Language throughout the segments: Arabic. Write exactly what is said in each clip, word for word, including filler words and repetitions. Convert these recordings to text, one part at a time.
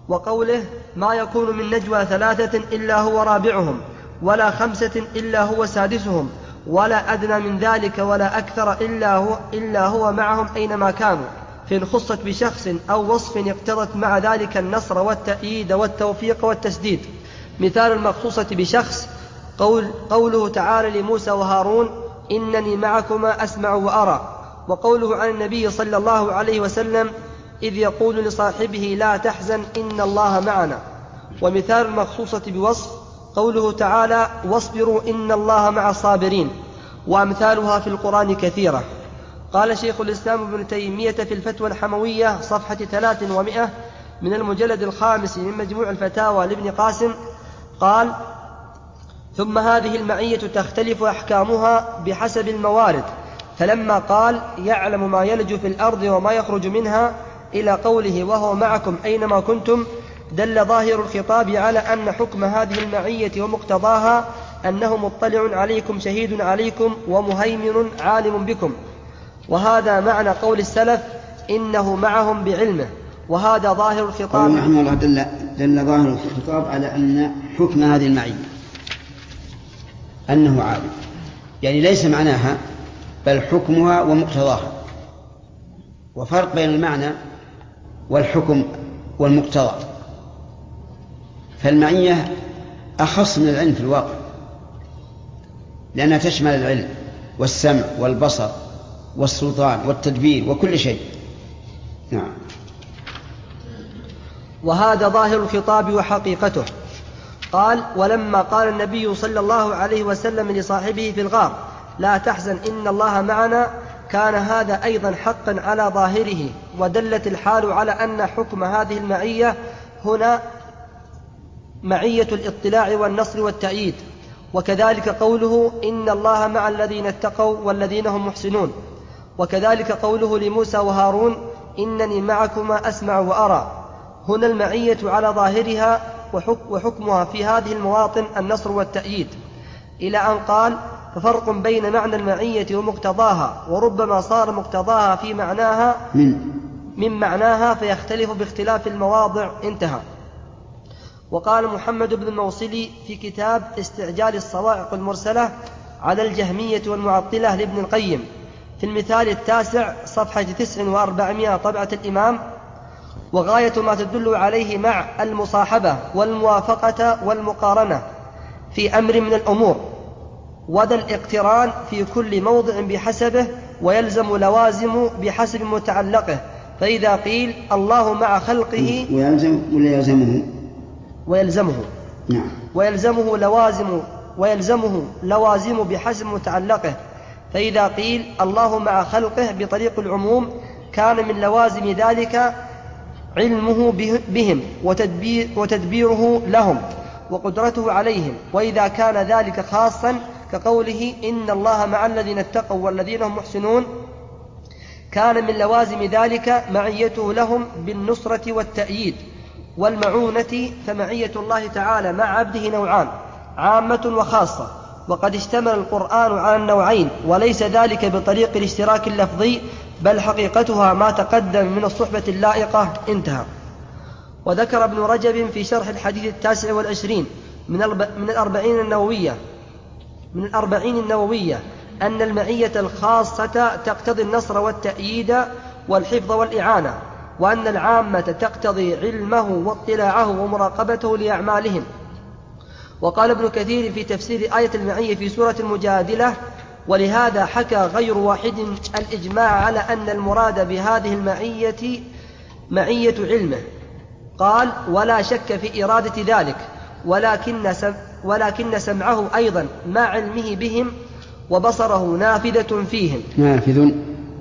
وقوله ما يكون من نجوى ثلاثة إلا هو رابعهم ولا خمسة إلا هو سادسهم ولا أدنى من ذلك ولا أكثر إلا هو, إلا هو معهم أينما كانوا، فإن خصت بشخص أو وصف اقتضت مع ذلك النصر والتأييد والتوفيق والتسديد. مثال المخصوصة بشخص قول قوله تعالى لموسى وهارون إنني معكما أسمع وأرى، وقوله عن النبي صلى الله عليه وسلم إذ يقول لصاحبه لا تحزن إن الله معنا. ومثال المخصوصة بوصف قوله تعالى واصبروا إن الله مع الصابرين، وأمثالها في القرآن كثيرة. قال شيخ الإسلام ابن تيمية في الفتوى الحموية صفحة ثلاث ومئة من المجلد الخامس من مجموع الفتاوى لابن قاسم قال ثم هذه المعية تختلف أحكامها بحسب الموارد، فلما قال يعلم ما يلج في الأرض وما يخرج منها إلى قوله وهو معكم أينما كنتم دل ظاهر الخطاب على أن حكم هذه المعية ومقتضاها أنه مطلع عليكم شهيد عليكم ومهيمن عالم بكم، وهذا معنى قول السلف إنه معهم بعلمه، وهذا ظاهر الخطاب. رحمه الله دل, دل ظاهر الخطاب على أن حكم هذه المعية أنه عالم، يعني ليس معناها بل حكمها ومقتضاها، وفرق بين المعنى والحكم والمقتضى. فالمعية أخص من العلم في الواقع لأنها تشمل العلم والسمع والبصر والسلطان والتدبير وكل شيء. نعم. وهذا ظاهر الخطاب وحقيقته. قال ولما قال النبي صلى الله عليه وسلم لصاحبه في الغار لا تحزن إن الله معنا كان هذا أيضا حقا على ظاهره، ودلت الحال على أن حكم هذه المعية هنا معية الاطلاع والنصر والتأييد. وكذلك قوله إن الله مع الذين اتقوا والذين هم محسنون، وكذلك قوله لموسى وهارون إنني معكما أسمع وأرى، هنا المعية على ظاهرها وحكمها في هذه المواطن النصر والتأييد، إلى أن قال ففرق بين معنى المعية ومقتضاها، وربما صار مقتضاها في معناها من, من معناها فيختلف باختلاف المواضع. انتهى. وقال محمد بن الموصلي في كتاب استعجال الصواعق المرسلة على الجهمية والمعطلة لابن القيم في المثال التاسع صفحة تسع وأربعمائة طبعة الإمام وغاية ما تدل عليه مع المصاحبة والموافقة والمقارنة في أمر من الأمور، وذا الاقتران في كل موضع بحسبه، ويلزم لوازم بحسب متعلقه. فإذا قيل الله مع خلقه ويلزم ولا يلزمه ويلزمه نعم ويلزمه لوازم ويلزمه لوازم بحسب متعلقه. فإذا قيل الله مع خلقه بطريق العموم كان من لوازم ذلك علمه بهم وتدبير وتدبيره لهم وقدرته عليهم. وإذا كان ذلك خاصا كقوله إن الله مع الذين اتقوا والذين هم محسنون كان من لوازم ذلك معيته لهم بالنصرة والتأييد والمعونة. فمعية الله تعالى مع عبده نوعان عامة وخاصة، وقد اشتمل القرآن على النوعين، وليس ذلك بطريق الاشتراك اللفظي بل حقيقتها ما تقدم من الصحبة اللائقة. انتهى. وذكر ابن رجب في شرح الحديث التاسع والعشرين من من الأربعين النووية من الأربعين النووية أن المعية الخاصة تقتضي النصر والتأييد والحفظ والإعانة، وأن العامة تقتضي علمه واطلاعه ومراقبته لأعمالهم. وقال ابن كثير في تفسير آية المعية في سورة المجادلة ولهذا حكى غير واحد الإجماع على أن المراد بهذه المعية معية علمه. قال ولا شك في إرادة ذلك، ولكن, سم ولكن سمعه أيضا مع علمه بهم وبصره نافذة فيهم نافذ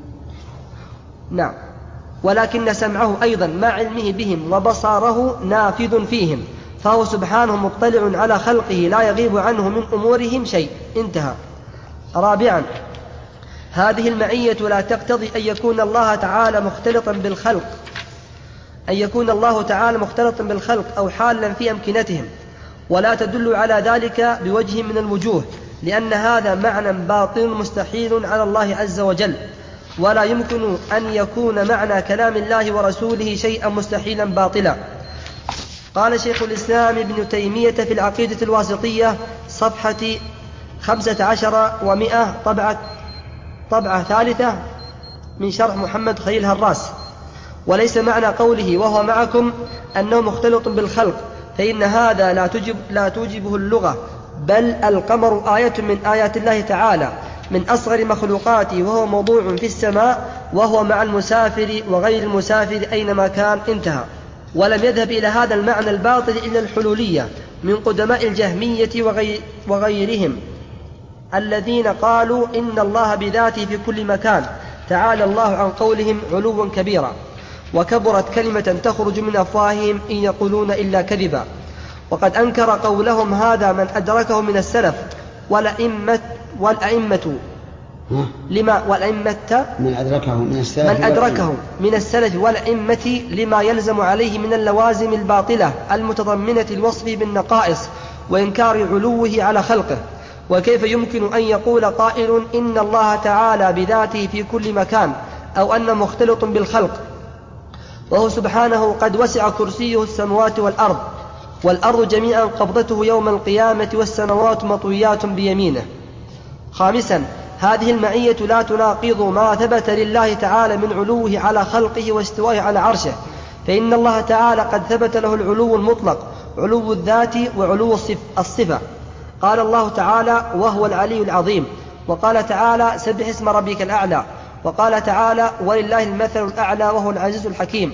نعم ولكن سمعه أيضا مع علمه بهم وبصره نافذ فيهم، فهو سبحانه مطلع على خلقه لا يغيب عنه من أمورهم شيء. انتهى. رابعا هذه المعية لا تقتضي أن يكون الله تعالى مختلطا بالخلق أن يكون الله تعالى مختلطا بالخلق أو حالا في أمكنتهم، ولا تدل على ذلك بوجه من الوجوه، لأن هذا معنى باطل مستحيل على الله عز وجل، ولا يمكن أن يكون معنى كلام الله ورسوله شيئا مستحيلا باطلا. قال شيخ الإسلام ابن تيمية في العقيدة الواسطية صفحة خمسة عشر ومئة طبعة, طبعة ثالثة من شرح محمد خليل هراس: وليس معنى قوله وهو معكم أنه مختلط بالخلق، فإن هذا لا توجب لا توجبه اللغة، بل القمر آية من آيات الله تعالى من أصغر مخلوقاته، وهو موضوع في السماء، وهو مع المسافر وغير المسافر أينما كان. انتهى. ولم يذهب إلى هذا المعنى الباطل إلا الحلولية من قدماء الجهمية وغير وغيرهم الذين قالوا إن الله بذاته في كل مكان، تعالى الله عن قولهم علوا كبيرا، وكبرت كلمة تخرج من أفواههم إن يقولون إلا كذبا. وقد أنكر قولهم هذا من أدركه من السلف والأئمة والأئمة لما والأئمة من أدركه من السلف من أدركه من السلف والأئمة لما يلزم عليه من اللوازم الباطلة المتضمنة الوصف بالنقائص وإنكار علوه على خلقه. وكيف يمكن أن يقول قائل إن الله تعالى بذاته في كل مكان، أو أنه مختلط بالخلق، وهو سبحانه قد وسع كرسيه السماوات والأرض، والأرض جميعا قبضته يوم القيامة، والسماوات مطويات بيمينه. خامسا، هذه المعية لا تناقض ما ثبت لله تعالى من علوه على خلقه واستوائه على عرشه، فإن الله تعالى قد ثبت له العلو المطلق، علو الذات وعلو الصفة. قال الله تعالى وهو العلي العظيم، وقال تعالى سبح اسم ربك الأعلى، وقال تعالى ولله المثل الأعلى وهو العزيز الحكيم.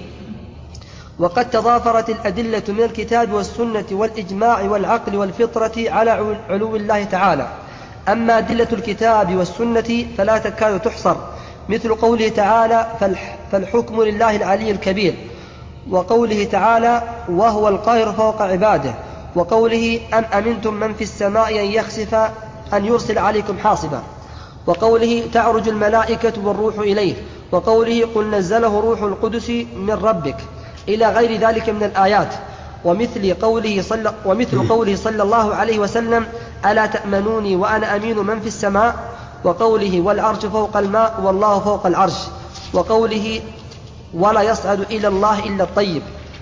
وقد تضافرت الأدلة من الكتاب والسنة والإجماع والعقل والفطرة على علو الله تعالى. أما أدلة الكتاب والسنة فلا تكاد تحصر، مثل قوله تعالى فالحكم لله العلي الكبير، وقوله تعالى وهو القاهر فوق عباده، وقوله أم أمنتم من في السماء أن يخسف أن يرسل عليكم حاصبا، وقوله تعرج الملائكة والروح إليه، وقوله قل نزله روح القدس من ربك، إلى غير ذلك من الآيات. ومثل قوله صلى, ومثل قوله صلى الله عليه وسلم ألا تأمنوني وأنا أمين من في السماء، وقوله والعرش فوق الماء والله فوق العرش، وقوله ولا يصعد إلى الله إلا الطيب.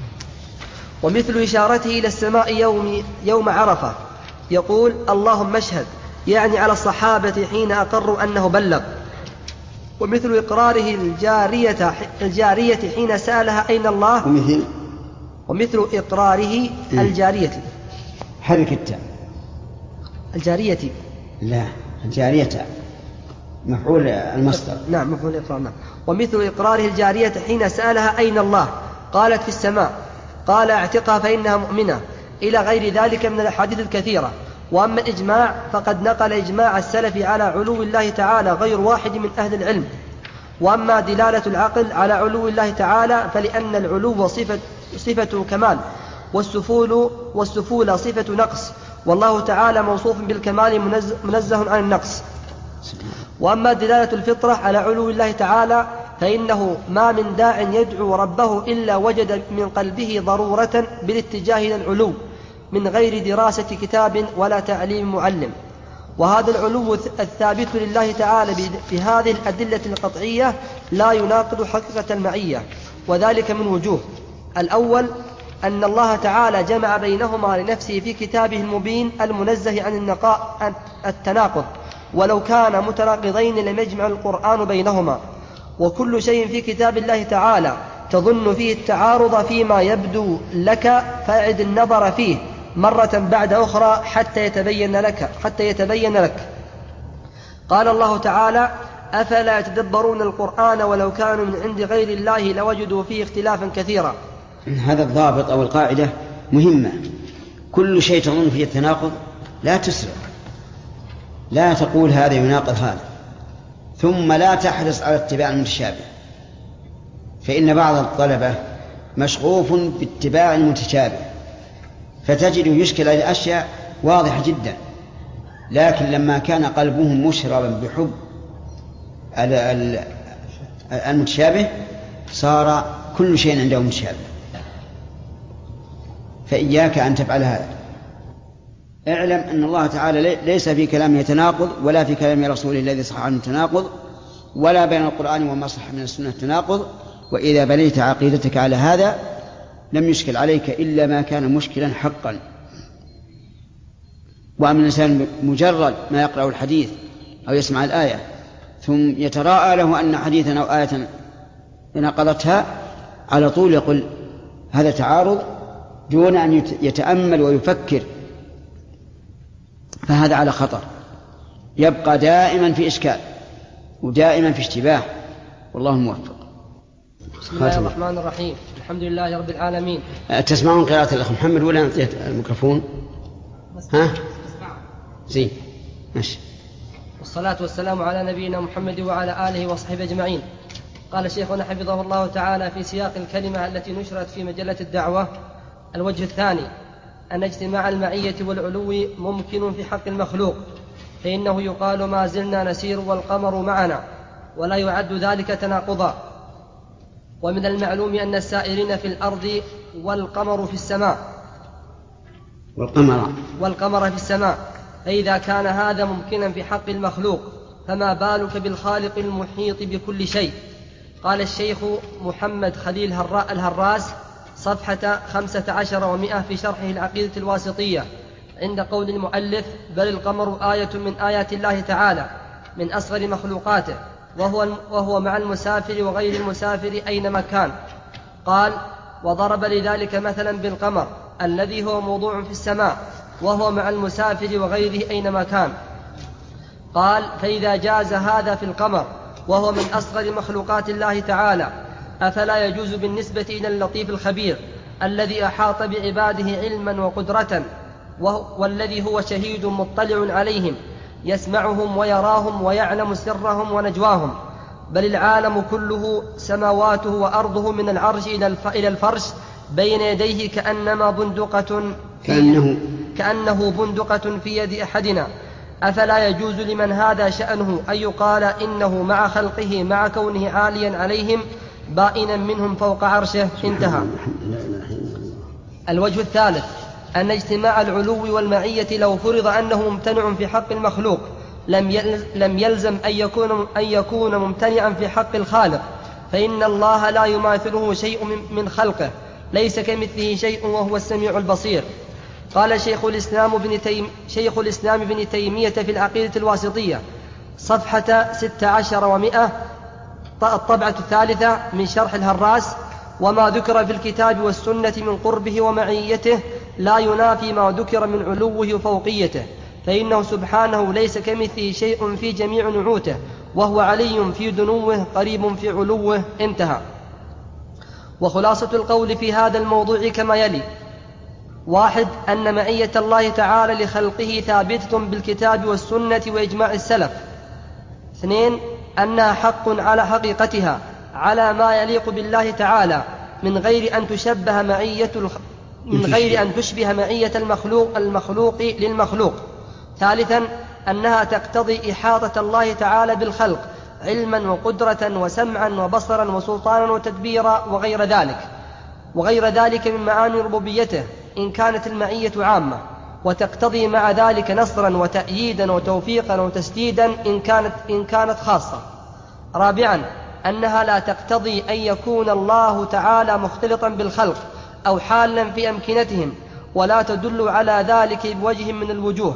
ومثل إشارته إلى السماء يوم, يوم عرفة يقول اللهم اشهد، يعني على الصحابة حين أقروا أنه بلغ. ومثل إقراره الجارية, الجارية حين سألها أين الله، ومثل, ومثل إقراره الجارية حرك التاء الجارية لا الجارية مفعول المصدر نعم مفعول إقرار نعم. ومثل إقراره الجارية حين سألها أين الله قالت في السماء، قال اعتقها فإنها مؤمنة، إلى غير ذلك من الأحاديث الكثيرة. وأما الإجماع فقد نقل إجماع السلف على علو الله تعالى غير واحد من أهل العلم. وأما دلالة العقل على علو الله تعالى فلأن العلو صفة, صفة كمال، والسفول, والسفول صفة نقص، والله تعالى موصوف بالكمال منزه عن النقص. وأما دلالة الفطرة على علو الله تعالى فإنه ما من داع يدعو ربه إلا وجد من قلبه ضرورة بالاتجاه إلى العلو من غير دراسة كتاب ولا تعليم معلم. وهذا العلو الثابت لله تعالى بهذه الأدلة القطعية لا يناقض حقيقة المعية، وذلك من وجوه. الأول أن الله تعالى جمع بينهما لنفسه في كتابه المبين المنزه عن النقاء التناقض، ولو كان متناقضين لم يجمع القرآن بينهما. وكل شيء في كتاب الله تعالى تظن فيه التعارض فيما يبدو لك فأعد النظر فيه مرة بعد أخرى حتى يتبين لك حتى يتبين لك. قال الله تعالى أفلا يتدبرون القرآن ولو كانوا من عند غير الله لوجدوا فيه اختلافا كثيرا. هذا الضابط أو القاعدة مهمة. كل شيء تظن فيه التناقض لا تسرع، لا تقول هذا يناقض هذا، ثم لا تحرص على اتباع المتشابه، فإن بعض الطلبة مشغوف باتباع المتشابه فتجد يشكل على الأشياء واضحة جدا، لكن لما كان قلبهم مشربا بحب المتشابه صار كل شيء عنده متشابه. فإياك أن تفعل هذا. اعلم أن الله تعالى ليس في كلامه تناقض، ولا في كلام رسوله الذي صح عنه تناقض، ولا بين القرآن وما صح من السنة تناقض. وإذا بنيت عقيدتك على هذا لم يشكل عليك إلا ما كان مشكلا حقا. وأما الإنسان مجرد ما يقرأ الحديث أو يسمع الآية ثم يتراءى له أن حديثا أو آية نقضتها على طول يقول هذا تعارض دون أن يتأمل ويفكر، فهذا على خطر، يبقى دائما في إشكال ودائما في اشتباه، والله موفق. بسم الله الرحمن الرحيم، الحمد لله رب العالمين. تسمعون قراءة الأخ محمد ولا نعطيه الميكروفون؟ ها؟ زين ماشي. والصلاة والسلام على نبينا محمد وعلى آله وصحبه أجمعين. قال شيخنا حفظه الله تعالى في سياق الكلمة التي نشرت في مجلة الدعوة: الوجه الثاني أن اجتماع المعية والعلو ممكن في حق المخلوق، فإنه يقال ما زلنا نسير والقمر معنا، ولا يعد ذلك تناقضا. ومن المعلوم أن السائرين في الأرض والقمر في السماء والقمر والقمر في السماء، فإذا كان هذا ممكنا في حق المخلوق فما بالك بالخالق المحيط بكل شيء. قال الشيخ محمد خليل الهراس صفحة خمسة عشر ومئة في شرحه العقيدة الواسطية عند قول المؤلف: بل القمر آية من آيات الله تعالى من أصغر مخلوقاته، وهو, وهو مع المسافر وغير المسافر أينما كان. قال: وضرب لذلك مثلا بالقمر الذي هو موضوع في السماء وهو مع المسافر وغيره أينما كان. قال: فإذا جاز هذا في القمر وهو من أصغر مخلوقات الله تعالى، أفلا يجوز بالنسبة إلى اللطيف الخبير الذي أحاط بعباده علما وقدرة، والذي هو شهيد مطلع عليهم يسمعهم ويراهم ويعلم سرهم ونجواهم؟ بل العالم كله سماواته وأرضه من العرش إلى الفرش بين يديه كأنما بندقة كأنه, كأنه بندقة في يد أحدنا. أفلا يجوز لمن هذا شأنه أن يقال إنه مع خلقه مع كونه عاليا عليهم بائنا منهم فوق عرشه؟ انتهى. الوجه الثالث أن اجتماع العلو والمعية لو فرض أنه ممتنع في حق المخلوق لم يلزم أن يكون, أن يكون ممتنعا في حق الخالق، فإن الله لا يماثله شيء من خلقه، ليس كمثله شيء وهو السميع البصير. قال شيخ الإسلام بن تيم شيخ الإسلام بن تيمية في العقيدة الواسطية صفحة ستة عشر ومئة الطبعة الثالثة من شرح الهراس: وما ذكر في الكتاب والسنة من قربه ومعيته لا ينافي ما ذكر من علوه وفوقيته، فإنه سبحانه ليس كمثله شيء في جميع نعوته، وهو علي في دنوه قريب في علوه. انتهى. وخلاصة القول في هذا الموضوع كما يلي: واحد، أن معية الله تعالى لخلقه ثابتة بالكتاب والسنة وإجماع السلف. اثنين، أنها حق على حقيقتها على ما يليق بالله تعالى من غير أن تشبه معية الخ... من غير أن تشبه معية المخلوق المخلوق للمخلوق. ثالثا، أنها تقتضي إحاطة الله تعالى بالخلق علما وقدرة وسمعا وبصرا وسلطانا وتدبيرا وغير ذلك وغير ذلك من معاني ربوبيته إن كانت المعية عامة، وتقتضي مع ذلك نصرا وتأييدا وتوفيقا وتسديدا إن كانت, إن كانت خاصة. رابعا، أنها لا تقتضي أن يكون الله تعالى مختلطا بالخلق أو حالا في أمكنتهم، ولا تدل على ذلك بوجه من الوجوه.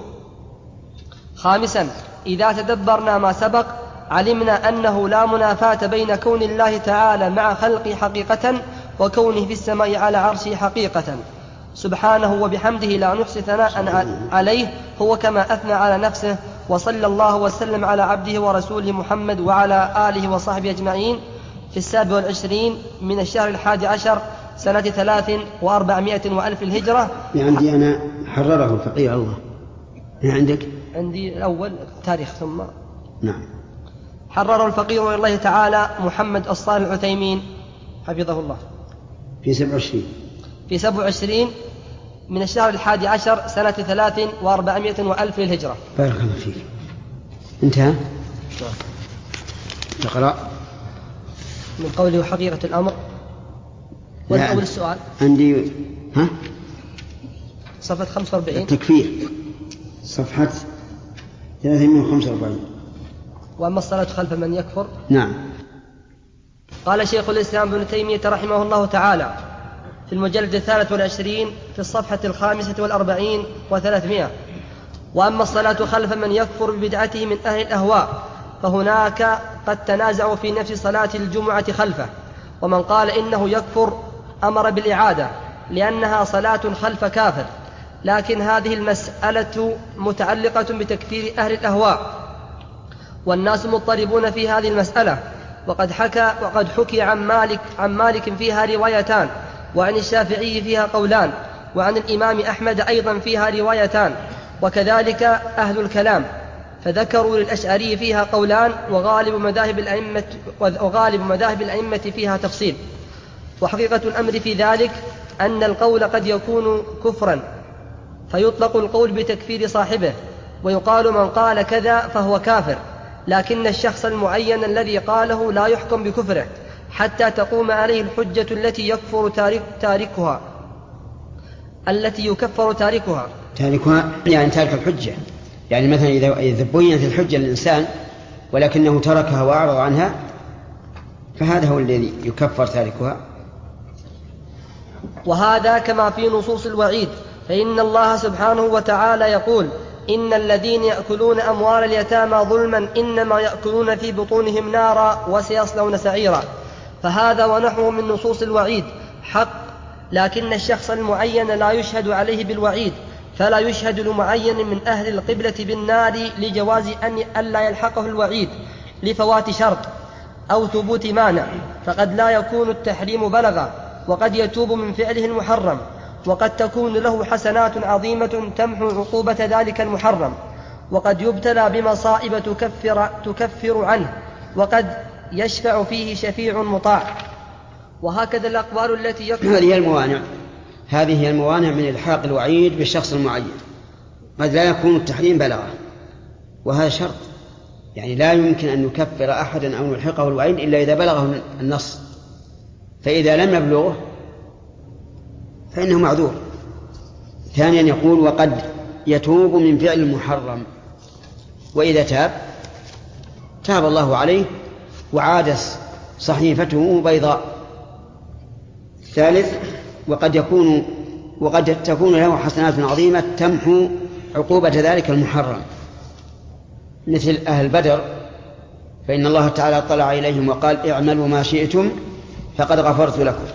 خامسا، إذا تدبرنا ما سبق علمنا أنه لا منافاة بين كون الله تعالى مع خلقه حقيقة وكونه في السماء على عرشه حقيقة سبحانه وبحمده، لا نحصي ثناء عليه هو كما أثنى على نفسه. وصلى الله وسلم على عبده ورسوله محمد وعلى آله وصحبه أجمعين في السابع والعشرين من الشهر الحادي عشر سنة ثلاث وأربعمائة وألف الهجرة. عندي أنا حرره الفقيه الله. هنا عندك؟ عندي الأول تاريخ ثم نعم. حرره الفقيه والله تعالى محمد الصالح العثيمين حفظه الله في سبع وعشرين في سبع وعشرين من الشهر الحادي عشر سنة ثلاث وأربعمائة وألف الهجرة. بارك الله فيك. انتهى. تقرأ من قوله حقيقة الأمر. والأول السؤال عندي ها صفحة خمسة وأربعين التكفير صفحة ثلاثمائة وخمسة وأربعين. وأما الصلاة خلف من يكفر. نعم. قال شيخ الإسلام ابن تيمية رحمه الله تعالى: في المجلد الثالث والعشرين في الصفحة الخامسة والأربعين وثلاثمائة. وأما الصلاة خلف من يكفر ببدعته من أهل الأهواء فهناك قد تنازعوا في نفس صلاة الجمعة خلفه، ومن قال إنه يكفر أمر بالإعادة لأنها صلاة خلف كافر، لكن هذه المسألة متعلقة بتكفير أهل الأهواء، والناس مضطربون في هذه المسألة. وقد حكى وقد حكي عن مالك عن مالك فيها روايتان، وعن الشافعي فيها قولان، وعن الإمام أحمد أيضا فيها روايتان، وكذلك أهل الكلام، فذكروا للأشعري فيها قولان، وغالب مذاهب الأئمة وغالب مذاهب الأئمة فيها تفصيل. وحقيقة الأمر في ذلك أن القول قد يكون كفرا، فيطلق القول بتكفير صاحبه، ويقال من قال كذا فهو كافر، لكن الشخص المعين الذي قاله لا يحكم بكفره حتى تقوم عليه الحجة التي يكفر تارك تاركها التي يكفر تاركها تاركها يعني تارك الحجة. يعني مثلا إذا بينت الحجة للإنسان ولكنه تركها وأعرض عنها فهذا هو الذي يكفر تاركها. وهذا كما في نصوص الوعيد، فإن الله سبحانه وتعالى يقول: إن الذين يأكلون أموال اليتامى ظلما إنما يأكلون في بطونهم نارا وسيصلون سعيرا. فهذا ونحوه من نصوص الوعيد حق، لكن الشخص المعين لا يشهد عليه بالوعيد، فلا يشهد لمعين من أهل القبلة بالنار لجواز أن ألا يلحقه الوعيد لفوات شرط أو ثبوت مانع، فقد لا يكون التحريم بلغا، وقد يتوب من فعله المحرم، وقد تكون له حسنات عظيمة تمحو عقوبة ذلك المحرم، وقد يبتلى بمصائب تكفر, تكفر عنه، وقد يشفع فيه شفيع مطاع. وهكذا الأقوال التي يكفر. هذه هي الموانع هذه هي الموانع من إلحاق الوعيد بالشخص المعين. قد لا يكون التحريم بلغه، وهذا شرط، يعني لا يمكن أن نكفر أحدا أو نلحقه الوعيد إلا إذا بلغه النص، فإذا لم يبلغه فإنه معذور. ثانيا يقول: وقد يتوب من فعل المحرم، وإذا تاب تاب الله عليه وعاد صحيفته بيضاء. ثالث: وقد يكون وقد تكون له حسنات عظيمة تمحو عقوبة ذلك المحرم، مثل أهل بدر، فإن الله تعالى اطلع إليهم وقال: اعملوا ما شئتم فقد غفرت لكم.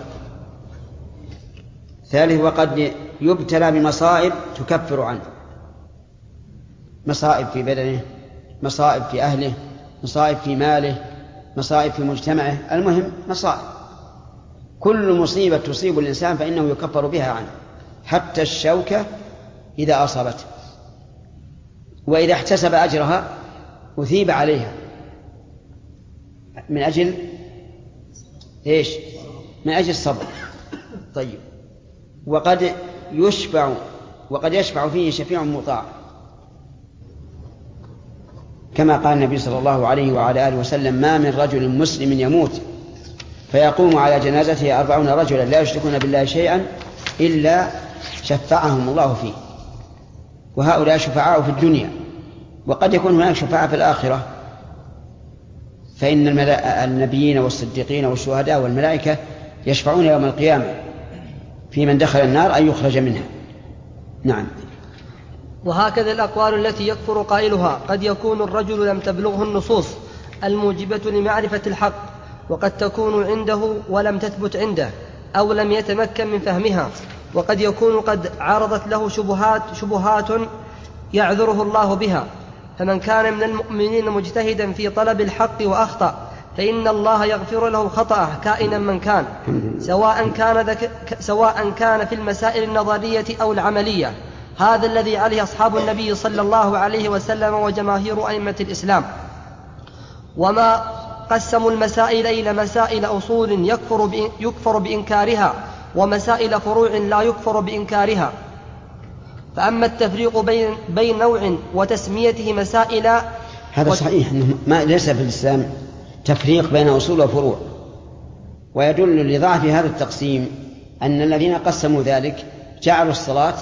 ثالث: وقد يبتلى بمصائب تكفر عنه، مصائب في بدنه، مصائب في أهله، مصائب في ماله، مصائب في مجتمعه، المهم مصائب. كل مصيبة تصيب الإنسان فإنه يكفر بها عنه، حتى الشوكة إذا أصابته، وإذا احتسب أجرها أثيب عليها من أجل إيش؟ من أجل الصبر. طيب. وقد يشفع وقد يشفع فيه شفيع مطاع، كما قال النبي صلى الله عليه وعلى آله وسلم: ما من رجل مسلم يموت فيقوم على جنازته أربعون رجلا لا يشركون بالله شيئا إلا شفعهم الله فيه. وهؤلاء شفعاء في الدنيا، وقد يكون هناك شفاعة في الآخرة، فإن النبيين والصديقين والشهداء والملائكة يشفعون يوم القيامة في من دخل النار أن يخرج منها. نعم. وهكذا الأقوال التي يكفر قائلها قد يكون الرجل لم تبلغه النصوص الموجبة لمعرفة الحق، وقد تكون عنده ولم تثبت عنده، أو لم يتمكن من فهمها، وقد يكون قد عرضت له شبهات, شبهات يعذره الله بها. فمن كان من المؤمنين مجتهدا في طلب الحق وأخطأ فإن الله يغفر له خطأه كائنا من كان، سواء كان, ذك... سواء كان في المسائل النظرية أو العملية. هذا الذي عليه أصحاب النبي صلى الله عليه وسلم وجماهير أئمة الإسلام. وما قسموا المسائل إلى مسائل أصول يكفر, ب... يكفر بإنكارها، ومسائل فروع لا يكفر بإنكارها. فأما التفريق بين, بين نوع وتسميته مسائل، هذا صحيح، ما ليس في الإسلام تفريق بين أصول وفروع. ويدل لضعف هذا التقسيم أن الذين قسموا ذلك جعلوا الصلاة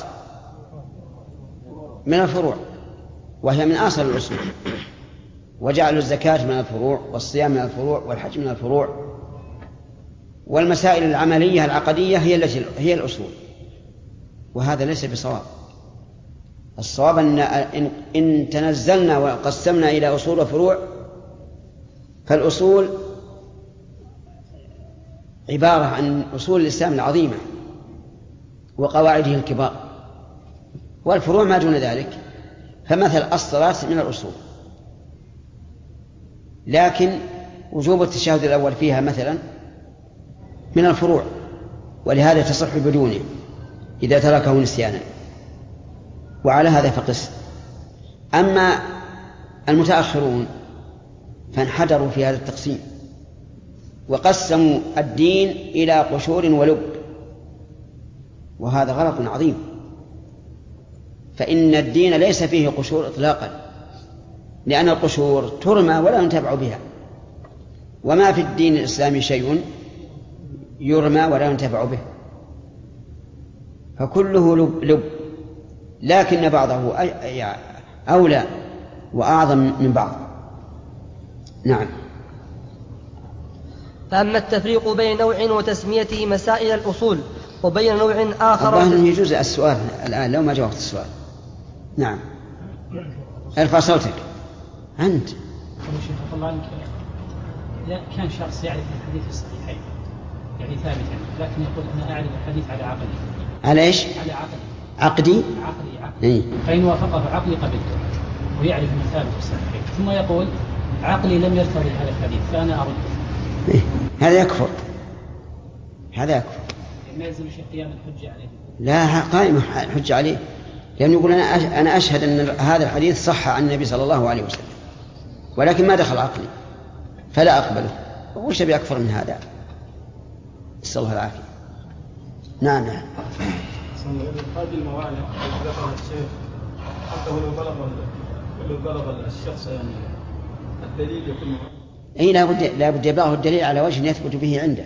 من الفروع وهي من أصل الأصول، وجعلوا الزكاة من الفروع، والصيام من الفروع، والحج من الفروع. والمسائل العملية العقدية هي التي هي الأصول، وهذا ليس بصواب. الصواب أن إن تنزلنا وقسمنا إلى أصول وفروع، فالأصول عبارة عن أصول الإسلام العظيمة وقواعده الكبار، والفروع ما دون ذلك. فمثل الصلاة من الأصول، لكن وجوب التشهد الأول فيها مثلا من الفروع، ولهذا تصح بدونه إذا تركه نسيانا، وعلى هذا فقس. أما المتأخرون فانحدروا في هذا التقسيم وقسموا الدين إلى قشور ولب، وهذا غلط عظيم، فإن الدين ليس فيه قشور إطلاقا، لأن القشور ترمى ولا ينتفع بها، وما في الدين الإسلامي شيء يرمى ولا ينتفع به، فكله لب, لب لكن بعضه أولى وأعظم من بعض. نعم. فأما التفريق بين نوع وتسميته مسائل الأصول وبين نوع آخر والله أنه يجوز السؤال الآن لو ما جاوبت السؤال. نعم. ارفع صوتك أنت. لا كان شخص يعرف الحديث الصحيحين يعني ثابتا، لكن يقول أنا أعرف الحديث على عقلي. على إيش؟ على عقلي. عقدي؟ عقلي عقلي. إيه؟ فإن وافقه عقلي قبلته ويعرف أنه ثابت في الصحيحين، ثم يقول عقلي لم يرتضي هذا الحديث فأنا أرده. إيه؟ هذا يكفر، هذا يكفر. ما يلزم شيء قيام الحجة عليه. لا قائم الحجة عليه، لأنه يقول أنا أنا أشهد أن هذا الحديث صح عن النبي صلى الله عليه وسلم، ولكن ما دخل عقلي فلا أقبله. وش بأكثر من هذا؟ نسأل الله العافية. نعم. نعم. هذه الموانع التي ذكرها الشيخ حتى ولو بلغ ولو بلغ الشخص يعني الدليل يكون أي لا بد لا بد يبلغه الدليل على وجه يثبت به عنده.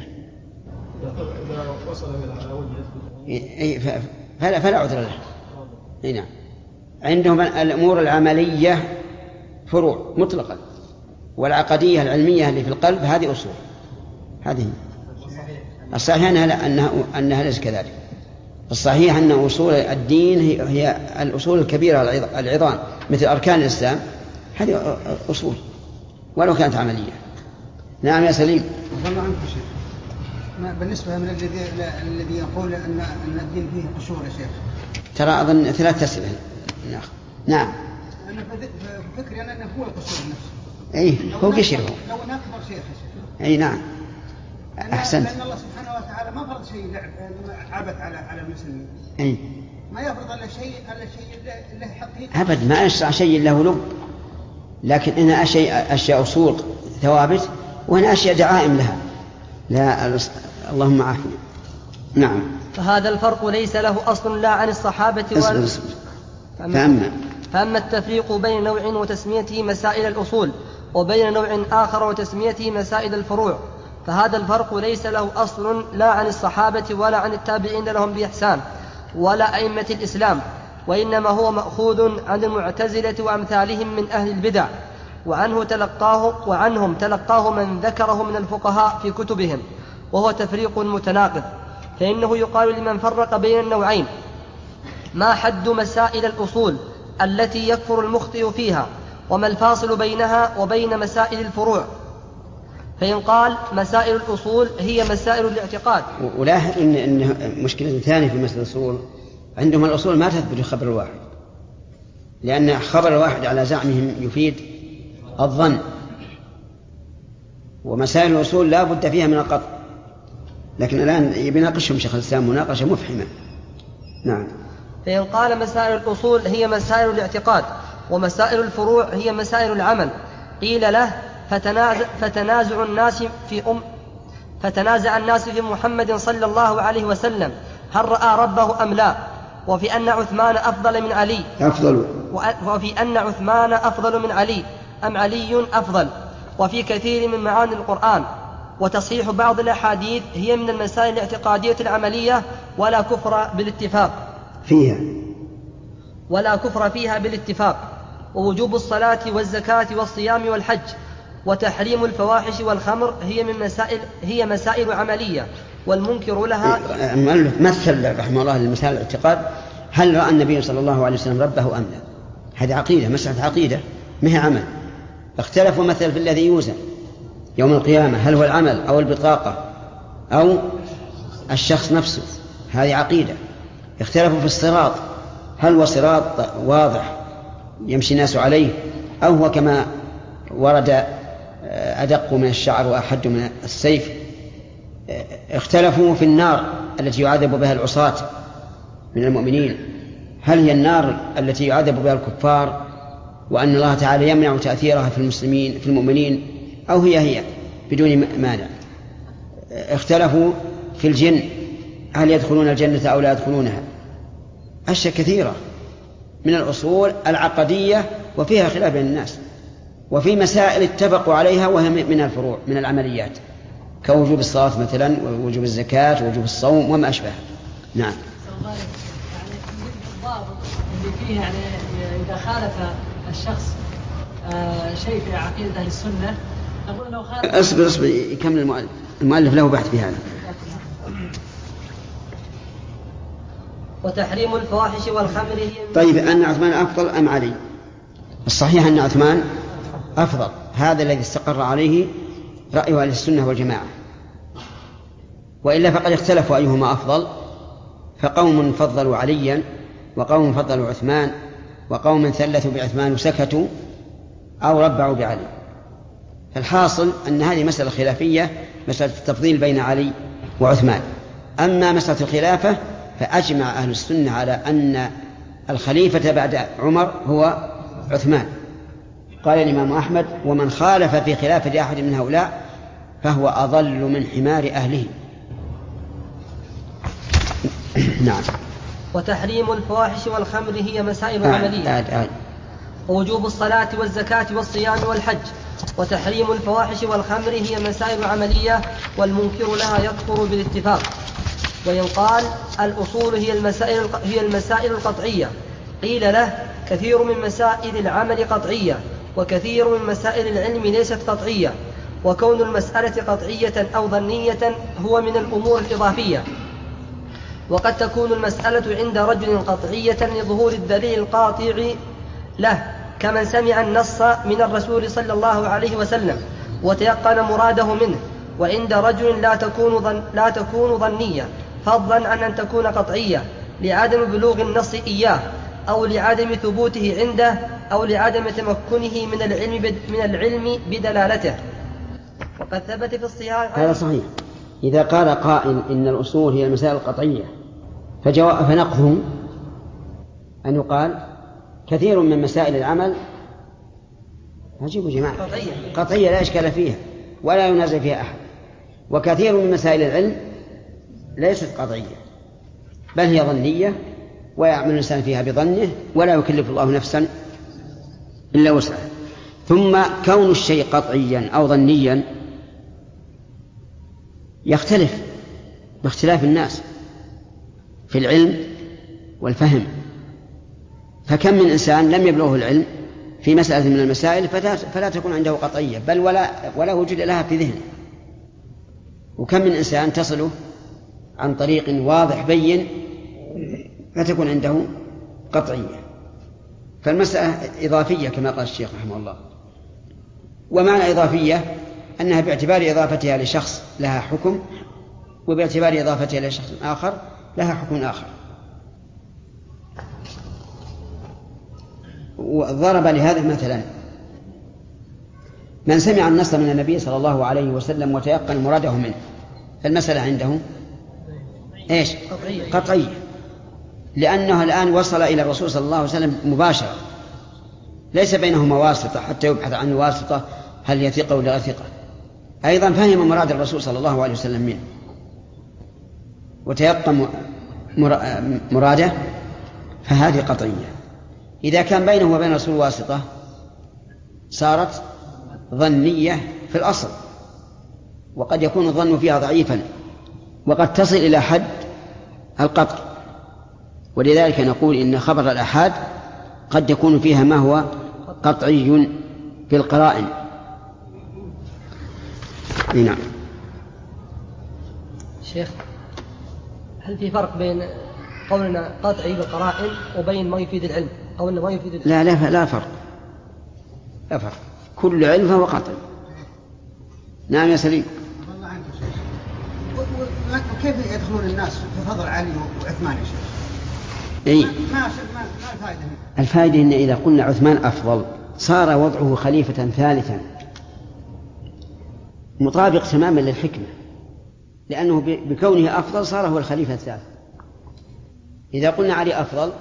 إذا وصل على وجه يثبت أي فلا فلا عذر له. أي نعم. عندهم الأمور العملية فروع مطلقا، والعقدية العلمية اللي في القلب هذه أصول. هذه الصحيح أنها أنها أنها ليس كذلك. الصحيح أن أصول الدين هي الأصول الكبيرة العظام مثل أركان الإسلام، هذه أصول ولو كانت عملية. نعم يا سليم. والله عنك شيخ، ما بالنسبة من الذي الذي يقول أن أن الدين فيه قشور يا شيخ، ترى أظن ثلاث أسئلة. نعم. أنا فكري أنا أنه هو القشور نفسه. أي هو قشره. لو نكبر شيخ يا شيخ. أي نعم. أحسنت. لأن الله سبحانه وتعالى ما فرض شيء عبث على على المسلمين. أي. ما يفرض إلا شيء إلا شيء له حقيقة. أبد ما أشرع شيء له لب، لكن أنا أشياء أشياء أصول ثوابت وأنا أشياء دعائم لها. لا اللهم عافية. نعم. فهذا الفرق ليس له أصل لا عن الصحابة ولا. فأما فأما التفريق بين نوع وتسميته مسائل الأصول وبين نوع آخر وتسميته مسائل الفروع، فهذا الفرق ليس له أصل لا عن الصحابة ولا عن التابعين لهم بإحسان ولا أئمة الإسلام، وإنما هو مأخوذ عن المعتزلة وأمثالهم من أهل البدع، وعنه تلقاه وعنهم تلقاه من ذكره من الفقهاء في كتبهم، وهو تفريق متناقض. فإنه يقال لمن فرق بين النوعين: ما حد مسائل الأصول التي يكفر المخطئ فيها، وما الفاصل بينها وبين مسائل الفروع؟ فإن قال مسائل الأصول هي مسائل الاعتقاد. ولاحظ إن, إن مشكلة ثانية في مسائل الأصول، عندهم الأصول ما تثبت الخبر الواحد، لأن خبر الواحد على زعمهم يفيد الظن، ومسائل الأصول لا بد فيها من القطع. لكن الآن يناقشهم شيخ الإسلام مناقشة مفحمة. نعم. فإن قال مسائل الأصول هي مسائل الاعتقاد ومسائل الفروع هي مسائل العمل، قيل له فتنازع, فتنازع الناس في أم فتنازع الناس في محمد صلى الله عليه وسلم هل رأى ربه أم لا، وفي أن عثمان أفضل من علي أفضل وفي أن عثمان أفضل من علي أم علي أفضل، وفي كثير من معاني القرآن. وتصحيح بعض الأحاديث هي من المسائل الاعتقادية العملية ولا كفر بالاتفاق فيها ولا كفر فيها بالاتفاق ووجوب الصلاة والزكاة والصيام والحج وتحريم الفواحش والخمر هي من مسائل هي مسائل عملية، والمنكر لها. مثل رحمه الله للمسائل الاعتقاد، هل رأى النبي صلى الله عليه وسلم ربه أم لا؟ هذه عقيدة، مسألة عقيدة ما هي عمل. اختلفوا مثل في الذي يوزن يوم القيامة، هل هو العمل أو البطاقة أو الشخص نفسه، هذه عقيدة. اختلفوا في الصراط، هل هو صراط واضح يمشي الناس عليه أو هو كما ورد أدق من الشعر وأحد من السيف. اختلفوا في النار التي يعذب بها العصاة من المؤمنين، هل هي النار التي يعذب بها الكفار وأن الله تعالى يمنع تأثيرها في المسلمين في المؤمنين، أو هي هي بدون مانع. اختلفوا في الجن، هل يدخلون الجنة أو لا يدخلونها. أشياء كثيرة من الأصول العقدية وفيها خلاف بين الناس، وفي مسائل اتفقوا عليها وهي من الفروع من العمليات، كوجوب الصلاة مثلا ووجوب الزكاة ووجوب الصوم وما أشبه. نعم. يعني الضابط اللي فيه يعني إذا خالف الشخص آه شيء في عقيدة أهل السنة نقول أنه خالف. أصبر أصبر يكمل المؤلف، المؤلف له بحث في هذا. وتحريم الفواحش والخمر هي. طيب، أن عثمان أفضل أم علي؟ الصحيح أن عثمان أفضل، هذا الذي استقر عليه رأي أهل السنة والجماعة، وإلا فقد اختلفوا أيهما أفضل، فقوم فضلوا عليا وقوم فضلوا عثمان وقوم ثلثوا بعثمان وسكتوا أو ربعوا بعلي. فالحاصل أن هذه مسألة خلافية، مسألة التفضيل بين علي وعثمان. أما مسألة الخلافة فأجمع أهل السنة على أن الخليفة بعد عمر هو عثمان. قال الإمام أحمد: ومن خالف في خلافة أحد من هؤلاء فهو أضل من حمار أهله. نعم. وتحريم الفواحش والخمر هي مسائل آه عملية. آه آه. ووجوب الصلاة والزكاة والصيام والحج. وتحريم الفواحش والخمر هي مسائل عملية، والمنكر لها يكفر بالاتفاق. وإن قال الأصول هي المسائل, هي المسائل القطعية، قيل له: كثير من مسائل العمل قطعية، وكثير من مسائل العلم ليست قطعية، وكون المسألة قطعية أو ظنية هو من الأمور الإضافية. وقد تكون المسألة عند رجل قطعية لظهور الدليل القاطع له، كمن سمع النص من الرسول صلى الله عليه وسلم وتيقن مراده منه، وعند رجل لا تكون, ظن لا تكون ظنية، فضلا عن أن تكون قطعية لعدم بلوغ النص إياه، أو لعدم ثبوته عنده، أو لعدم تمكنه من العلم, من العلم بدلالته. وقد ثبت في الصحيح. هذا صحيح. إذا قال قائل إن الأصول هي المسائل القطعية، فجواب فنقضه أن يقال كثير من مسائل العمل عجيب جماعة قطعية. قطعية لا إشكال فيها ولا ينازع فيها أحد، وكثير من مسائل العلم ليست قطعية بل هي ظنية ويعمل الإنسان فيها بظنه ولا يكلف الله نفسا إلا وسعها. ثم كون الشيء قطعيا أو ظنيا يختلف باختلاف الناس في العلم والفهم، فكم من إنسان لم يبلغه العلم في مسألة من المسائل فلا تكون عنده قطعية بل ولا, ولا وجود لها في ذهنه، وكم من إنسان تصله عن طريق واضح بين فتكون عنده قطعية. فالمسألة إضافية كما قال الشيخ رحمه الله. ومعنى إضافية أنها باعتبار إضافتها لشخص لها حكم، وباعتبار إضافتها لشخص آخر لها حكم آخر. وضرب لهذا مثلا: من سمع النص من النبي صلى الله عليه وسلم وتيقن مراده منه، فالمسألة عنده إيش؟ قطعية، لأنه الآن وصل إلى الرسول صلى الله عليه وسلم مباشرة، ليس بينهما واسطة حتى يبحث عن الواسطة هل هي ثقة ولا ثقة. أيضا فهم مراد الرسول صلى الله عليه وسلم منه وتيقن مراده، فهذه قطعية. إذا كان بينه وبين الرسول واسطة صارت ظنية في الأصل، وقد يكون الظن فيها ضعيفا وقد تصل إلى حد القطع. ولذلك نقول إن خبر الآحاد قد يكون فيها ما هو قطعي في القرائن، نعم. شيخ، هل في فرق بين قولنا قطعي بالقرائن وبين ما يفيد العلم؟ قولنا ما يفيد العلم. لا لا لا فرق، لا فرق، كل علم فهو قطعي. نعم يا سليم. والله عنك يا شيخ. وكيف يدخلون الناس في فضل علي وعثمان يا شيخ؟ إيه؟ ما ما ما الفائدة هنا؟ الفائدة إن إذا قلنا عثمان أفضل صار وضعه خليفة ثالثا مطابق تماما للحكمة، لأنه بكونه أفضل صار هو الخليفة الثالث. إذا قلنا علي أفضل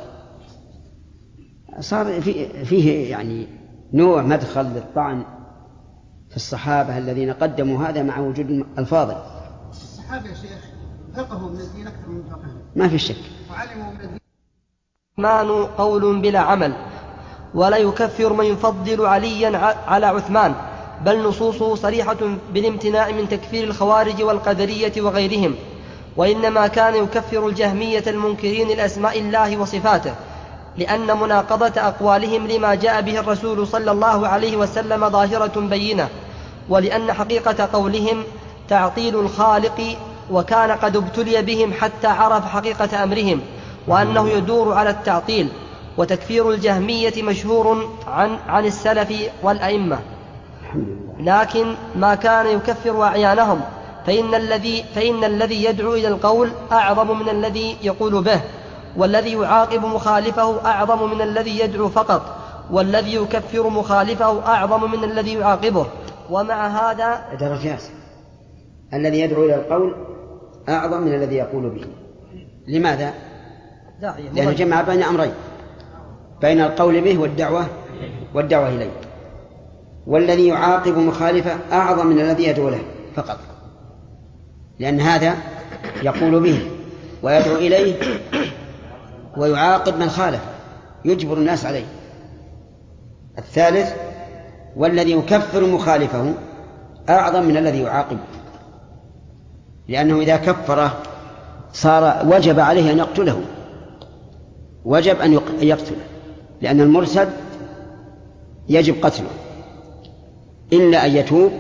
صار فيه يعني نوع مدخل للطعن في الصحابة الذين قدموا هذا مع وجود الفاضل. الصحابة يا شيخ فقهوا من الدين أكثر من فقههم، ما في شك. وعلموا من الدين. عثمان قول بلا عمل، ولا يكفر من يفضل عليا على عثمان، بل نصوصه صريحة بالامتناع من تكفير الخوارج والقدرية وغيرهم، وإنما كان يكفر الجهمية المنكرين لأسماء الله وصفاته، لأن مناقضة أقوالهم لما جاء به الرسول صلى الله عليه وسلم ظاهرة بينة، ولأن حقيقة قولهم تعطيل الخالق، وكان قد ابتلي بهم حتى عرف حقيقة أمرهم وأنه يدور على التعطيل. وتكفير الجهمية مشهور عن, عن السلف والأئمة، لكن ما كان يكفر أعيانهم، فإن الذي, فإن الذي يدعو إلى القول أعظم من الذي يقول به، والذي يعاقب مخالفه أعظم من الذي يدعو فقط، والذي يكفر مخالفه أعظم من الذي يعاقبه. ومع هذا درجات، الذي يدعو إلى القول أعظم من الذي يقول به. لماذا؟ لأنه جمع بين أمرين، بين القول به والدعوة والدعوة إليه. والذي يعاقب مخالفه أعظم من الذي يدعو له فقط، لأن هذا يقول به ويدعو إليه ويعاقب من خالف، يجبر الناس عليه. الثالث والذي يكفر مخالفه أعظم من الذي يعاقب، لأنه إذا كفره صار وجب عليه أن يقتله، وجب أن يقتله، لأن المرتد يجب قتله إلا أن يتوب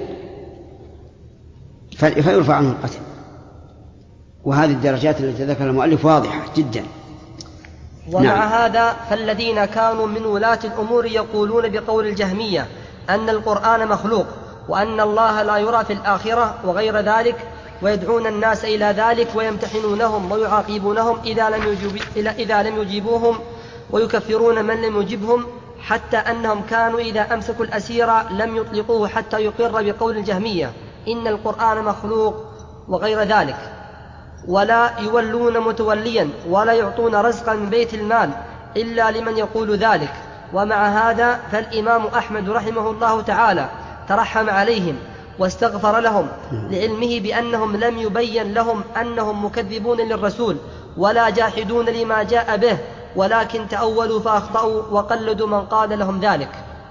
فيرفع عنه القتل. وهذه الدرجات التي ذكرها المؤلف واضحة جدا. ومع نعم. هذا فالذين كانوا من ولاة الأمور يقولون بقول الجهمية أن القرآن مخلوق، وأن الله لا يرى في الآخرة وغير ذلك، ويدعون الناس إلى ذلك ويمتحنونهم ويعاقبونهم إذا لم, يجيب إذا لم يجيبوهم، ويكفرون من لم يجبهم، حتى أنهم كانوا إذا أمسكوا الأسير لم يطلقوه حتى يقر بقول الجهمية إن القرآن مخلوق وغير ذلك، ولا يولون متوليا ولا يعطون رزقا من بيت المال إلا لمن يقول ذلك. ومع هذا فالإمام أحمد رحمه الله تعالى ترحم عليهم واستغفر لهم، لعلمه بأنهم لم يبين لهم أنهم مكذبون للرسول ولا جاحدون لما جاء به، ولكن تأولوا فأخطأوا وقلدوا من قال لهم ذلك.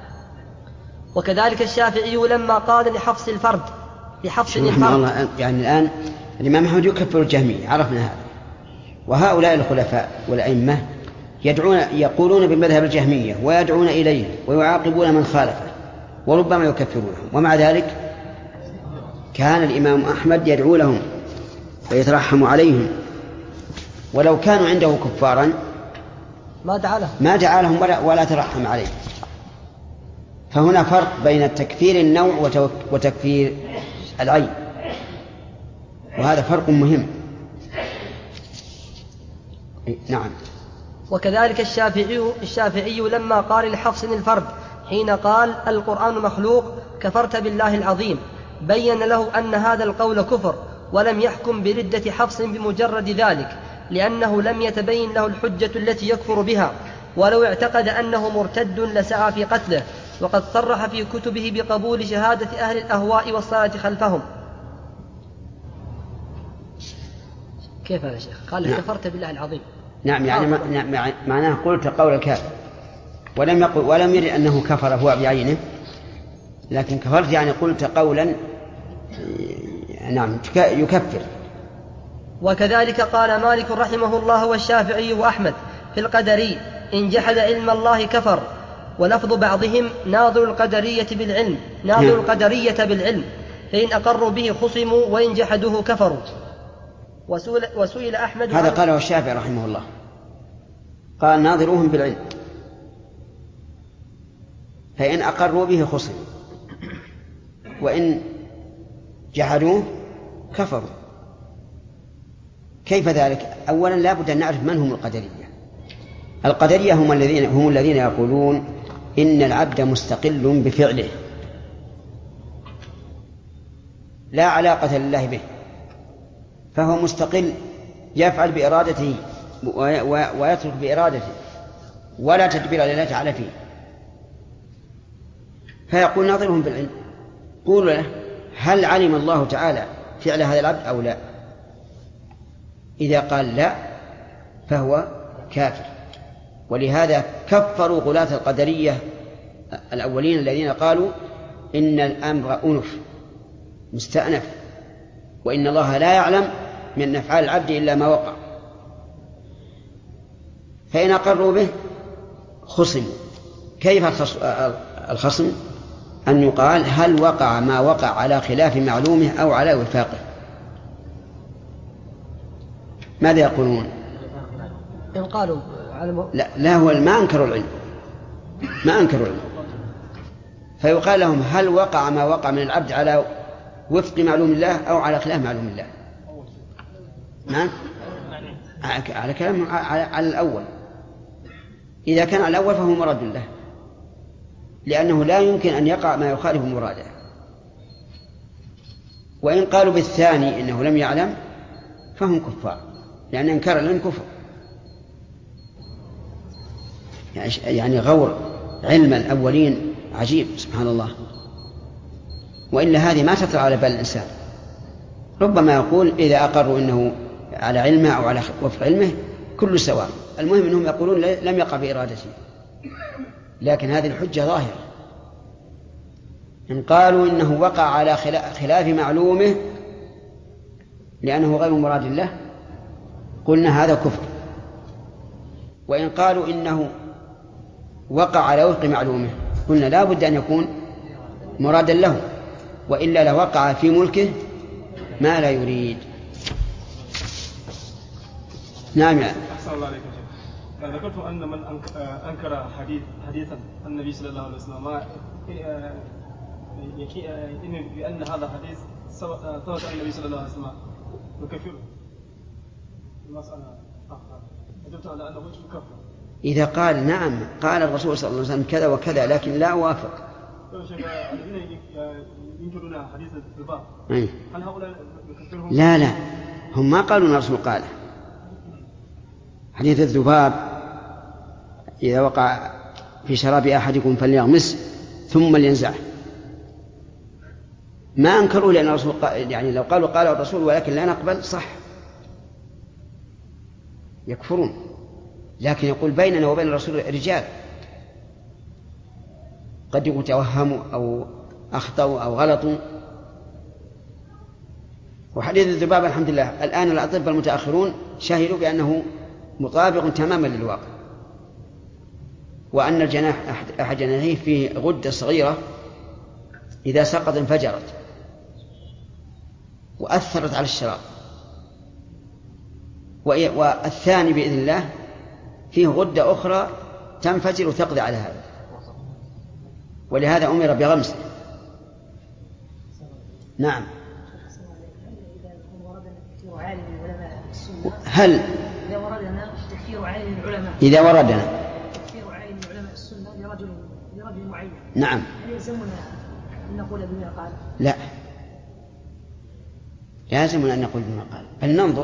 وكذلك الشافعي لما قال لحفص الفرد لحفص الفرد يعني الآن الإمام أحمد يكفر الجهمية، عرفنا هذا. وهؤلاء الخلفاء والأئمة يدعون يقولون بمذهب الجهمية ويدعون إليه ويعاقبون من خالفه وربما يكفرونهم، ومع ذلك كان الإمام أحمد يدعو لهم ويترحم عليهم، ولو كانوا عنده كفارا ما دعا لهم, ما دعا لهم ولا, ولا ترحم عليهم. فهنا فرق بين تكفير النوع وتكفير العين، وهذا فرق مهم. نعم. وكذلك الشافعي, الشافعي لما قال لحفص الفرد حين قال القرآن مخلوق كفرت بالله العظيم، بين له أن هذا القول كفر، ولم يحكم بردة حفص بمجرد ذلك، لأنه لم يتبين له الحجة التي يكفر بها، ولو اعتقد أنه مرتد لسعى في قتله، وقد صرح في كتبه بقبول شهادة أهل الأهواء والصلاة خلفهم. كيف هذا شيخ؟ قال نعم. كفرت بالله العظيم. نعم، يعني معناه قلت قول الكافر، ولم يقل ولم يرد أنه كفر هو بعينه، لكن كفرت يعني قلت قولا نعم يكفر. وكذلك قال مالك رحمه الله والشافعي وأحمد في القدري إن جحد علم الله كفر، ولفظ بعضهم ناظر القدرية بالعلم ناظر القدرية بالعلم، فإن أقروا به خصموا وإن جحدوه كفروا. وسئل, وسئل أحمد هذا قاله الشافعي رحمه الله، قال ناظروهم بالعلم، فإن أقروا به خصموا وإن جحدوه كفروا. كيف ذلك؟ أولا لا بد أن نعرف من هم القدرية. القدرية هم الذين هم الذين يقولون إن العبد مستقل بفعله لا علاقة لله به، فهو مستقل يفعل بإرادته ويترك بإرادته ولا تدبير لله تعالى فيه. فيقول ناظرهم بالعلم، قولوا له هل علم الله تعالى فعل هذا العبد أو لا؟ إذا قال لا فهو كافر. ولهذا كفروا غلاة القدرية الأولين الذين قالوا إن الأمر أنف مستأنف، وإن الله لا يعلم من أفعال العبد إلا ما وقع. فإن أقروا به خصموا. كيف الخصم؟ أن يقال هل وقع ما وقع على خلاف معلومه أو على وفاقه؟ ماذا يقولون؟ إن قالوا لا, لا هو ما أنكروا العلم، ما أنكروا العلم، فيقال لهم هل وقع ما وقع من العبد على وفق معلوم الله أو على خلاف معلوم الله؟ نعم على كلام على الأول. إذا كان على الأول فهو مراد له، لأنه لا يمكن أن يقع ما يخالف مراده. وإن قالوا بالثاني إنه لم يعلم فهم كفار، لأن إنكار العلم كفر، يعني غور علم الأولين عجيب سبحان الله. وإلا هذه ما تطلع على بال الإنسان. ربما يقول إذا أقروا إنه على علمه أو على وفق علمه كل سواء، المهم أنهم يقولون لم يقع بإرادته. لكن هذه الحجة ظاهرة. إن قالوا إنه وقع على خلاف معلومه لأنه غير مراد الله قلنا هذا كفر. وإن قالوا إنه وقع على وفق معلومه قلنا لا بد أن يكون مرادا له، وإلا لوقع في ملكه ما لا يريد. نعم. أحسن الله عليكم. ذكرت أن من أنكر حديث حديثا النبي صلى الله عليه وسلم ما بأن هذا حديث ثبت عن النبي صلى الله عليه وسلم يكفره. المسألة أجبت على أنه يكفر. إذا قال نعم قال الرسول صلى الله عليه وسلم كذا وكذا لكن لا أوافق. الذين ينكرون حديث الذباب هل هؤلاء يكفرهم؟ لا لا، هم ما قالوا الرسول قال. حديث الذباب إذا وقع في شراب أحدكم فليغمس ثم لينزعه، ما أنكروا لأن الرسول قال، يعني لو قالوا قال الرسول ولكن لا نقبل صح يكفرون. لكن يقول بيننا وبين الرسول رجال قد يكون توهموا أو أخطأوا أو غلطوا. وحديث الذباب الحمد لله الآن الأطباء المتأخرون شهدوا بأنه مطابق تماما للواقع، وأن الجناح أحد جناحيه فيه غدة صغيرة إذا سقط انفجرت وأثرت على الشراب، والثاني بإذن الله فيه غدة أخرى تنفجر وتقضي على هذا، ولهذا أمر بغمسه. نعم. هل إذا وردنا تكفير عالم العلماء إذا وردنا تكفير عالم علماء السنة لرجل لرجل معين، نعم، هل يلزمنا أن نقول بما قال؟ لا، لازمنا أن نقول بما قال، بل ننظر،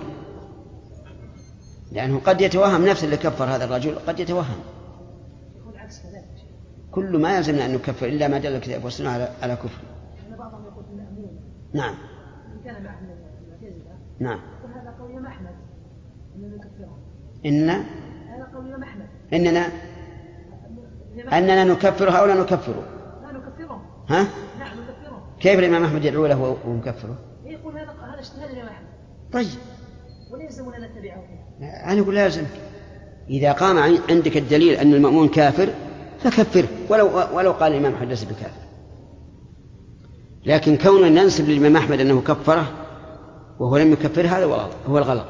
لأنه قد يتوهم نفس اللي كفر هذا الرجل، قد يتوهم. يكون عكس كذلك. كل ما يلزمنا أن نكفر إلا ما دل الكتاب والسنة على على كفر. أن بعضهم يقول المأمون. نعم. إن كان مع المعتزلة. نعم. يقول هذا قول إمام أحمد أننا نكفره. إن. هذا قول إمام أحمد. إننا. أننا نكفره أو لا نكفره. لا نكفره. ها؟ نعم نكفره. كيف الإمام أحمد يدعو له ومكفره؟ يقول هذا هذا اجتهاد الإمام أحمد. طيب. وليلزمنا أن نتبعه. أنا أقول لازم. إذا قام عندك الدليل أن المأمون كافر فكفره، ولو ولو قال الإمام حدث بكافر. لكن كوننا ننسب للإمام أحمد أنه كفره وهو لم يكفر هذا هو الغلط.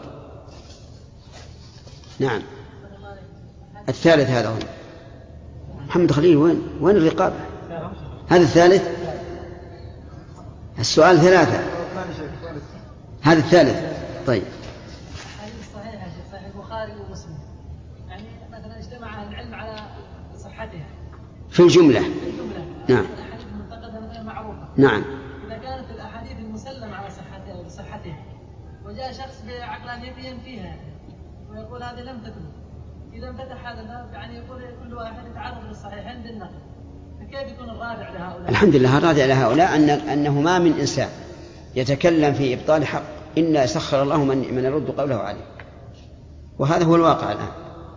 نعم. الثالث هذا هو محمد خليل. وين وين الرقابة؟ هذا الثالث. السؤال ثلاثة. هذا الثالث. طيب. حديث صحيح يا شيخ، صحيح البخاري ومسلم، يعني مثلا اجتمع أهل العلم على صحتها في الجملة. في الجملة. نعم. الأحاديث المنتقدة مثلا معروفة. نعم. إذا كانت الأحاديث المسلم على صحتها بصحتها وجاء شخص بعقلانيته ينفيها ويقول هذه لم تثبت، إذا انفتح هذا الباب يعني يقول كل واحد يتعرض للصحيحين بالنقل، فكيف يكون الرادع لهؤلاء؟ الحمد لله الرادع لهؤلاء أن أنه ما من إنسان يتكلم في إبطال حق إلا سخر الله من من يرد قوله عليه، وهذا هو الواقع الآن.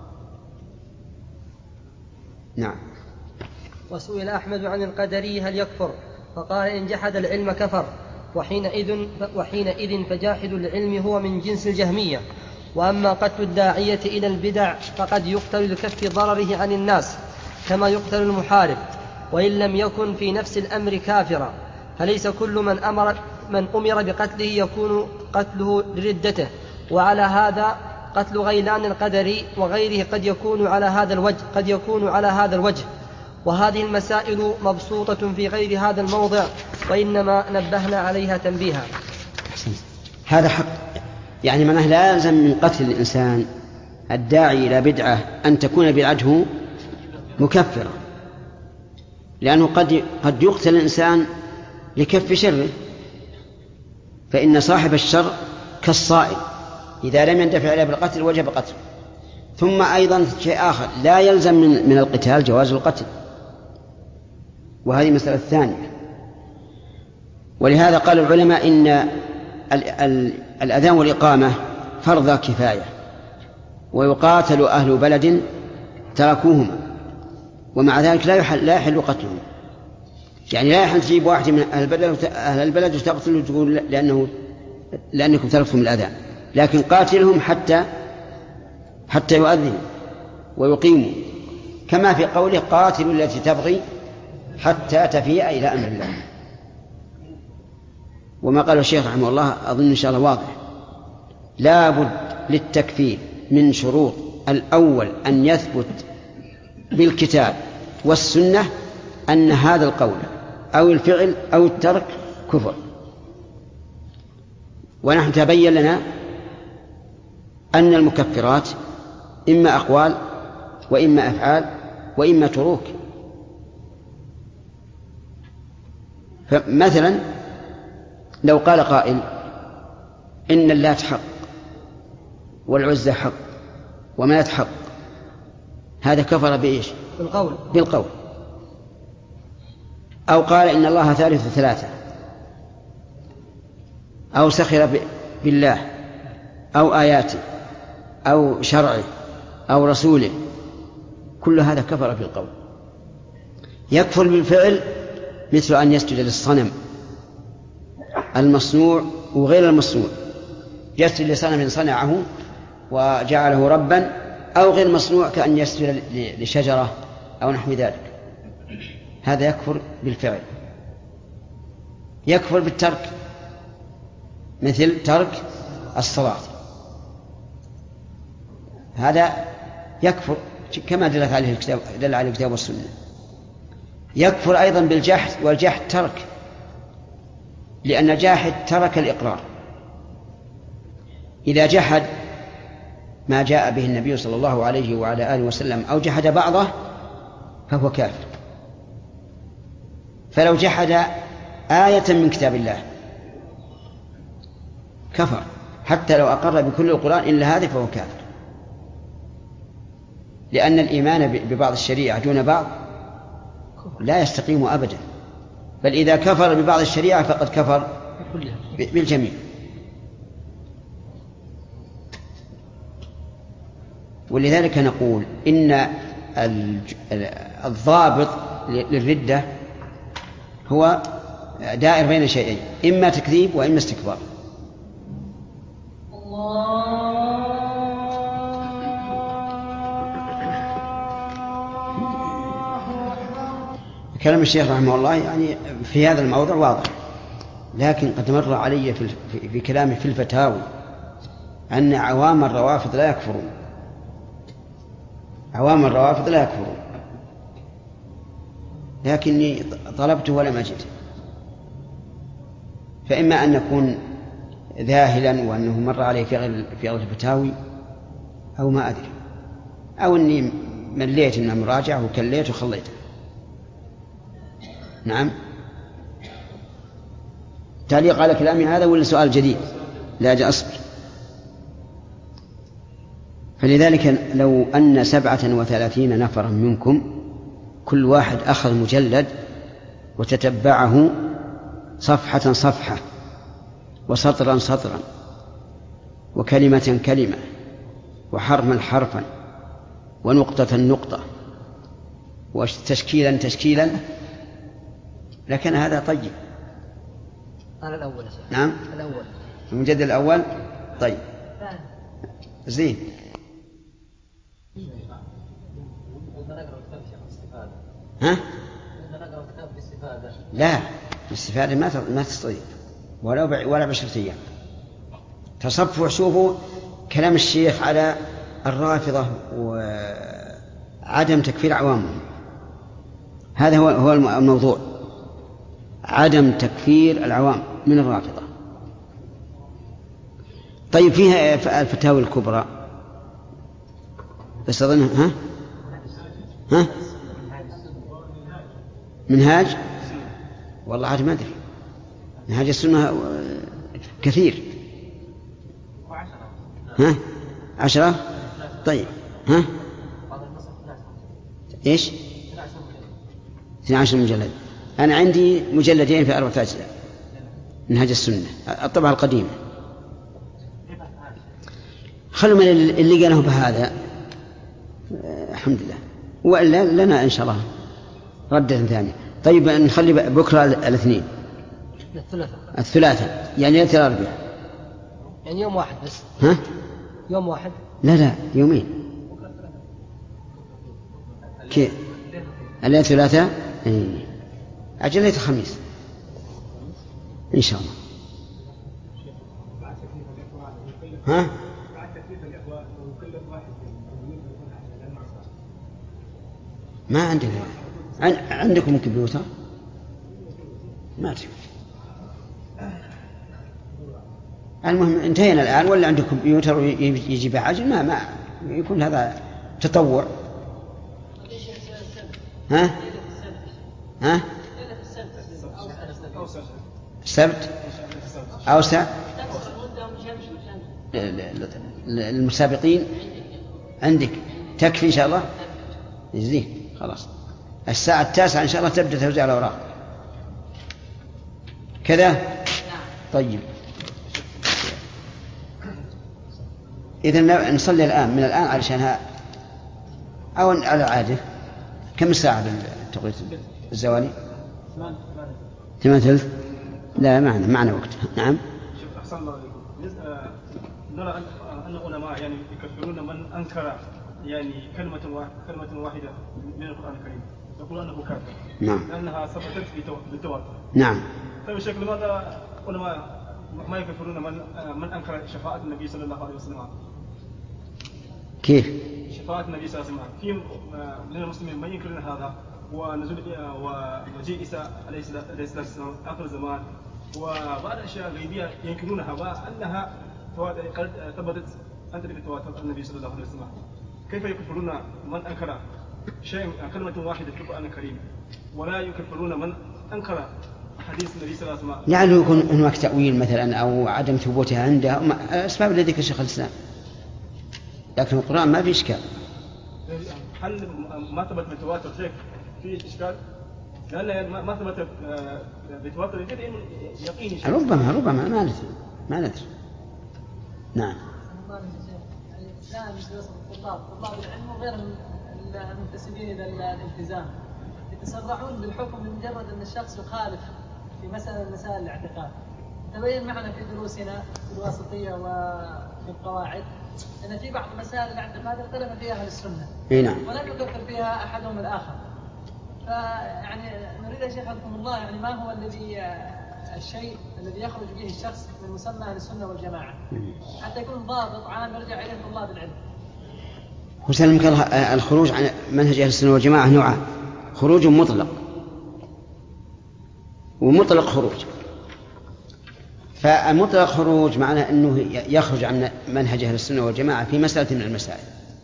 نعم. وسئل أحمد عن القدري هل يكفر، فقال إن جحد العلم كفر، وحينئذ, وحينئذ فجاحد العلم هو من جنس الجهمية. وأما قتل الداعية إلى البدع فقد يقتل لكف ضرره عن الناس كما يقتل المحارب، وإن لم يكن في نفس الأمر كافرا، فليس كل من أمر, من أمر بقتله يكون قتله لردته. وعلى هذا قتل غيلان القدري وغيره قد يكون على هذا الوجه قد يكون على هذا الوجه وهذه المسائل مبسوطة في غير هذا الموضع، وإنما نبهنا عليها تنبيها. هذا حق، يعني معناه لا يلزم من قتل الإنسان الداعي إلى بدعة أن تكون بدعته مكفرة، لأنه قد قد يقتل الإنسان لكف شره، فإن صاحب الشر كالصائل إذا لم يندفع إليه بالقتل وجب قتله. ثم أيضا شيء آخر، لا يلزم من, من القتال جواز القتل، وهذه مسألة ثانية. ولهذا قال العلماء إن ال ال الأذان والإقامة فرض كفاية، ويقاتل أهل بلد تركوهما، ومع ذلك لا يحل, لا يحل قتلهم. يعني لا يحل تجيب واحد من أهل البلد, أهل البلد وتقتله وتقول لأنه لأنكم تركتم الأذان، لكن قاتلهم حتى حتى يؤذنوا ويقيموا، كما في قوله قاتلوا التي تبغي حتى تفيء إلى أمر الله. وما قال الشيخ رحمه الله أظن إن شاء الله واضح. لا بد للتكفير من شروط: الأول أن يثبت بالكتاب والسنة أن هذا القول أو الفعل أو الترك كفر. ونحن تبين لنا أن المكفرات إما أقوال وإما أفعال وإما تروك. فمثلا لو قال قائل إن اللات حق والعزى حق ومنات حق، هذا كفر بإيش؟ بالقول. بالقول. أو قال إن الله ثالث ثلاثة، أو سخر بالله أو آياته أو شرعه أو رسوله، كل هذا كفر بالقول. يكفر بالفعل مثل أن يسجد للصنم المصنوع وغير المصنوع، يسجد لصنم صنعه وجعله ربا، أو غير مصنوع كأن يسجد لشجرة أو نحو ذلك، هذا يكفر بالفعل. يكفر بالترك مثل ترك الصلاة، هذا يكفر كما دلت عليه الكتاب دل عليه الكتاب والسنة. يكفر أيضا بالجحد، والجحد ترك، لأن الجاحد ترك الإقرار. إذا جحد ما جاء به النبي صلى الله عليه وعلى آله وسلم أو جحد بعضه فهو كافر. فلو جحد آية من كتاب الله كفر، حتى لو أقر بكل القرآن إلا هذه فهو كافر، لأن الإيمان ببعض الشريعة دون بعض لا يستقيم أبدا، بل إذا كفر ببعض الشريعة فقد كفر بالجميع. ولذلك نقول إن الضابط للردة هو دائر بين شيئين: إما تكذيب وإما استكبار. كلام الشيخ رحمه الله يعني في هذا الموضع واضح. لكن قد مر علي في, في كلامي في الفتاوي أن عوام الروافض لا يكفرون، عوام الروافض لا يكفرون، لكني طلبته ولم أجده، فإما أن نكون ذاهلا وأنه مر عليه في غير الفتاوي أو ما أدري، أو أني مليت من المراجعة وكليت وخليته. نعم. تعليق على كلامي هذا ولا سؤال جديد؟ لا أجل أصبر. فلذلك لو أن سبعة وثلاثين نفرا منكم كل واحد أخذ مجلد وتتبعه صفحة صفحة وسطرا سطرا وكلمة كلمة وحرفا حرفا ونقطة نقطة وتشكيلا تشكيلا لكن هذا طيب. أنا الأول. نعم الأول المجلد الأول طيب زين. ها؟ لا الاستفادة ما ما تستطيع ولا ولا بعشرة أيام. تصفوا شوفوا كلام الشيخ على الرافضة وعدم تكفير عوامهم، هذا هو هو الموضوع، عدم تكفير العوام من الرافضة. طيب فيها الفتاوى الكبرى بس أظنها ها ها منهاج، والله عاد ما أدري، منهاج السنة كثير. ها عشرة طيب ها إيش اثني عشر مجلد. أنا عندي مجلدين في أربعة أجزاء منهاج السنة الطبعة القديمة. خلوا من اللي قاله بهذا الحمد لله، وإلا لنا إن شاء الله ردة ثانية. طيب نخلي بكرة الاثنين الثلاثة الثلاثة يعني ليلة الأربعاء يعني يوم واحد بس. ها يوم واحد لا لا يومين كيف الليلة الثلاثة إيه. أجل ليلة الخميس إن شاء الله. ها ما عندنا عندكم كمبيوتر ما أدري. المهم انتهينا الآن ولا عندكم كمبيوتر ويجي بعجل ما ما يكون هذا تطوع. ها ها السبت أوسع المسابقين عندك تكفي إن شاء الله يجزيك خلاص. الساعة التاسعة إن شاء الله تبدأ توزيع الأوراق كذا. طيب إذن نصلي الآن من الآن علشانها أو على عادة. كم الساعة بالتوقيت الزوالي؟ ثمان ثلث. لا معنا معنا وقت. نعم. شوف أحسن الله عليكم. نرى أن العلماء يعني يكفرون من أنكر يعني كلمة واحدة كلمة واحدة من القرآن الكريم يقول أنه كافر. نعم. لأنها ثبتت بالتواتر. نعم. طيب الشيخ لماذا علماء ما يكفرون من من أنكر شفاعة النبي صلى الله عليه وسلم؟ كيف؟ شفاعة النبي صلى الله عليه وسلم في من المسلمين من ينكرون هذا ونزول ومجيء عيسى عليه السلام آخر الزمان وبعض الأشياء الغيبية ينكرونها وأنها قد ثبتت أنت بالتواتر النبي صلى الله عليه وسلم. كيف يكفرون من أنكر شيء كلمة واحدة في القرآن الكريم ولا يكفرون من أنكر حديث النبي صلى الله عليه وسلم؟ لعله يكون هناك تأويل مثلا أو عدم ثبوتها عنده أسباب الذي ذكر شيخ الإسلام، لكن القرآن ما في إشكال. هل ما ثبت بالتواتر شيء في إشكال؟ لأن ما ثبت بالتواتر يقيني شيء. ربما ربما ما ندري ما ندري. نعم. الآن الطلاب طلاب العلم وغير المنتسبين إلى الالتزام يتسرعون بالحكم بمجرد أن الشخص يخالف في مسألة من مسائل الاعتقاد. تبين معنا في دروسنا في الواسطية وفي القواعد أن في بعض مسائل الاعتقاد اختلف فيها أهل السنة. نعم. ولم يكفر فيها أحدهم الآخر. فيعني نريد يا شيخ حفظكم الله يعني ما هو الذي الشيء الذي يخرج به الشخص من مسمى أهل السنة والجماعة حتى يكون ضابط عام يرجع إليه طلاب العلم. وسلمك الله، الخروج عن منهج أهل السنة والجماعة نوعان: خروج مطلق ومطلق خروج. فالمطلق خروج معناه أنه يخرج عن منهج أهل السنة والجماعة في مسألة من المسائل،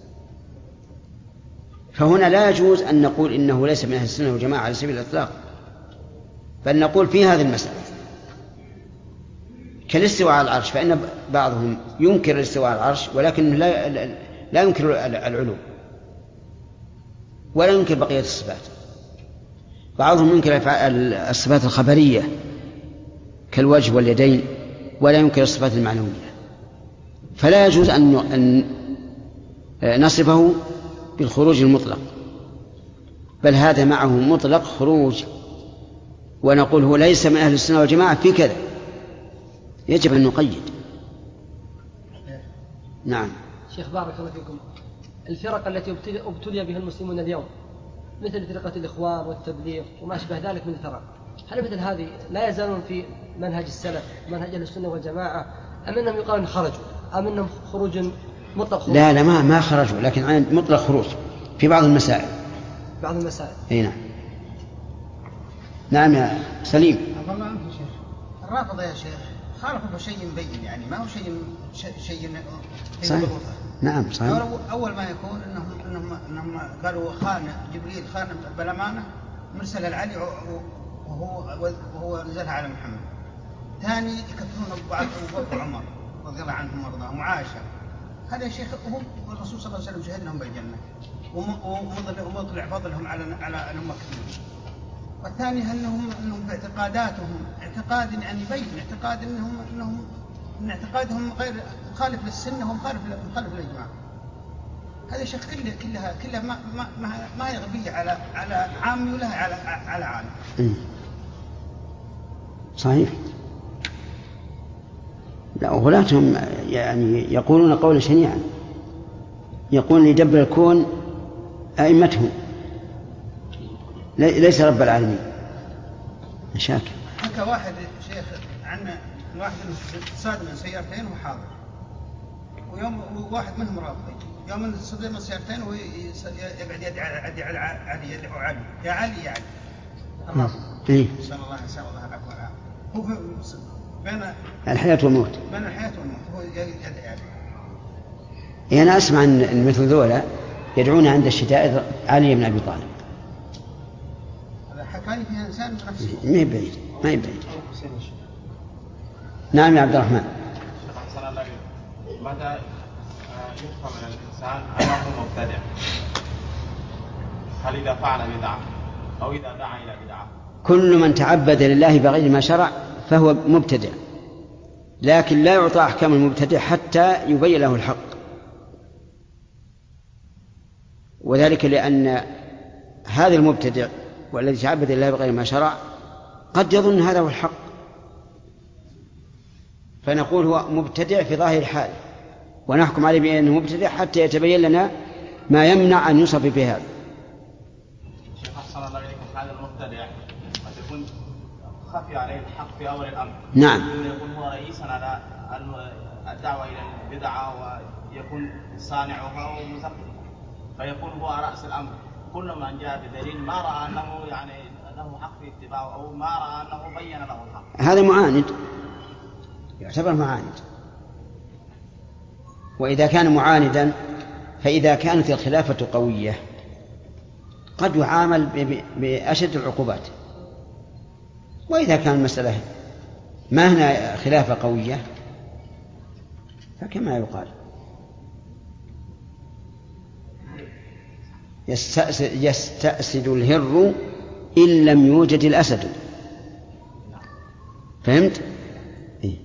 فهنا لا يجوز أن نقول إنه ليس من أهل السنة والجماعة على سبيل الإطلاق، بل نقول في هذه المسألة كالاستواء على العرش، فإن بعضهم ينكر الاستواء على العرش ولكن لا, لا ينكر العلو ولا ينكر بقية الصفات. بعضهم ينكر الصفات الخبرية كالوجه واليدين ولا ينكر الصفات المعنوية، فلا يجوز أن نصفه بالخروج المطلق، بل هذا معه مطلق خروج، ونقول هو ليس من أهل السنة والجماعة في كذا، يجب أن نقيد. نعم. شيخ بارك الله فيكم، الفرق التي ابتلي بها المسلمون اليوم مثل فرقة الإخوان والتبليغ وما أشبه ذلك من الفرق، هل مثل هذه لا يزالون في منهج السلف منهج أهل السنة والجماعة، أم أنهم يقالون خرجوا، أم أنهم خروج مطلق خروج؟ لا لا ما ما خرجوا، لكن عن مطلق خروج في بعض المسائل. بعض المسائل. اي نعم. نعم يا سليم. الله عنك يا شيخ. الرافضة يا شيخ خالفوا شيء مبين، يعني ما هو شيء شيء صحيح. نعم صحيح. أول ما يكون إنهم إنهم إنهم قالوا خان جبريل خان بالأمانة مرسل العلي وهو وهو نزلها على محمد. ثاني يكفرون بعض أبو بكر وعمر رضي الله عنهم وارضاهم وعائشة. هذا يا شيخ هم الرسول صلى الله عليه وسلم شهد لهم بالجنة ومطلع فضلهم على على الأمة كثير. والثاني أنهم أنهم باعتقاداتهم اعتقاد يعني بين اعتقاد أنهم أنهم من اعتقادهم غير مخالف للسنة ومخالف مخالف للإجماع. هذا يا شيخ كله كلها كلها ما ما ما, ما هي غبية على على عامي ولا على على عالم. صحيح. لا وغلاتهم يعني يقولون قولا شنيعا، يقول يدبر الكون أئمتهم ليس رب العالمين. مشاكل. حكى واحد شيخ عن واحد صادم من سيارتين وحاضر، ويوم واحد منهم رافضي، يوم صدم من سيارتين ويقعد يدعي يدعي على علي يدعو علي يا علي يا علي. الله. إيه. صلى الله عليه وسلم الله العفو والعافية. هو بين الحياة والموت. بين الحياة والموت هو يدعي علي. إيه أنا أسمع أن مثل ذولا يدعون عند الشدائد علي بن أبي طالب. حكاني فيها إنسان نفسه. ما يبعد ما يبعد. نعم يا عبد الرحمن. متى يفهم من الإنسان أنه مبتدع؟ هل إذا فعل بدعة أو إذا دعا إلى بدعة؟ كل من تعبد لله بغير ما شرع فهو مبتدع، لكن لا يعطى أحكام المبتدع حتى يبين له الحق، وذلك لأن هذا المبتدع والذي تعبد لله بغير ما شرع قد يظن هذا هو الحق، فنقول هو مبتدع في ظاهر الحال ونحكم عليه بأنه مبتدع حتى يتبين لنا ما يمنع أن يوصف بهذا. شيخ أحسن الله إليكم، هذا المبتدع قد يكون خفي عليه الحق في أول الأمر. نعم. يكون هو رئيسا على الدعوة إلى البدعة ويكون صانعها ومزقها، فيكون هو رأس الأمر. كل من جاء بدليل ما رأى أنه يعني له حق في اتباعه أو ما رأى أنه بين له الحق، هذا معاند، يعتبر معاند. وإذا كان معاندا فإذا كانت الخلافة قوية قد يعامل بأشد العقوبات، وإذا كان المسألة ما هنا خلافة قوية فكما يقال يستأسد, يستأسد الهر إن لم يوجد الأسد. فهمت؟ إيه؟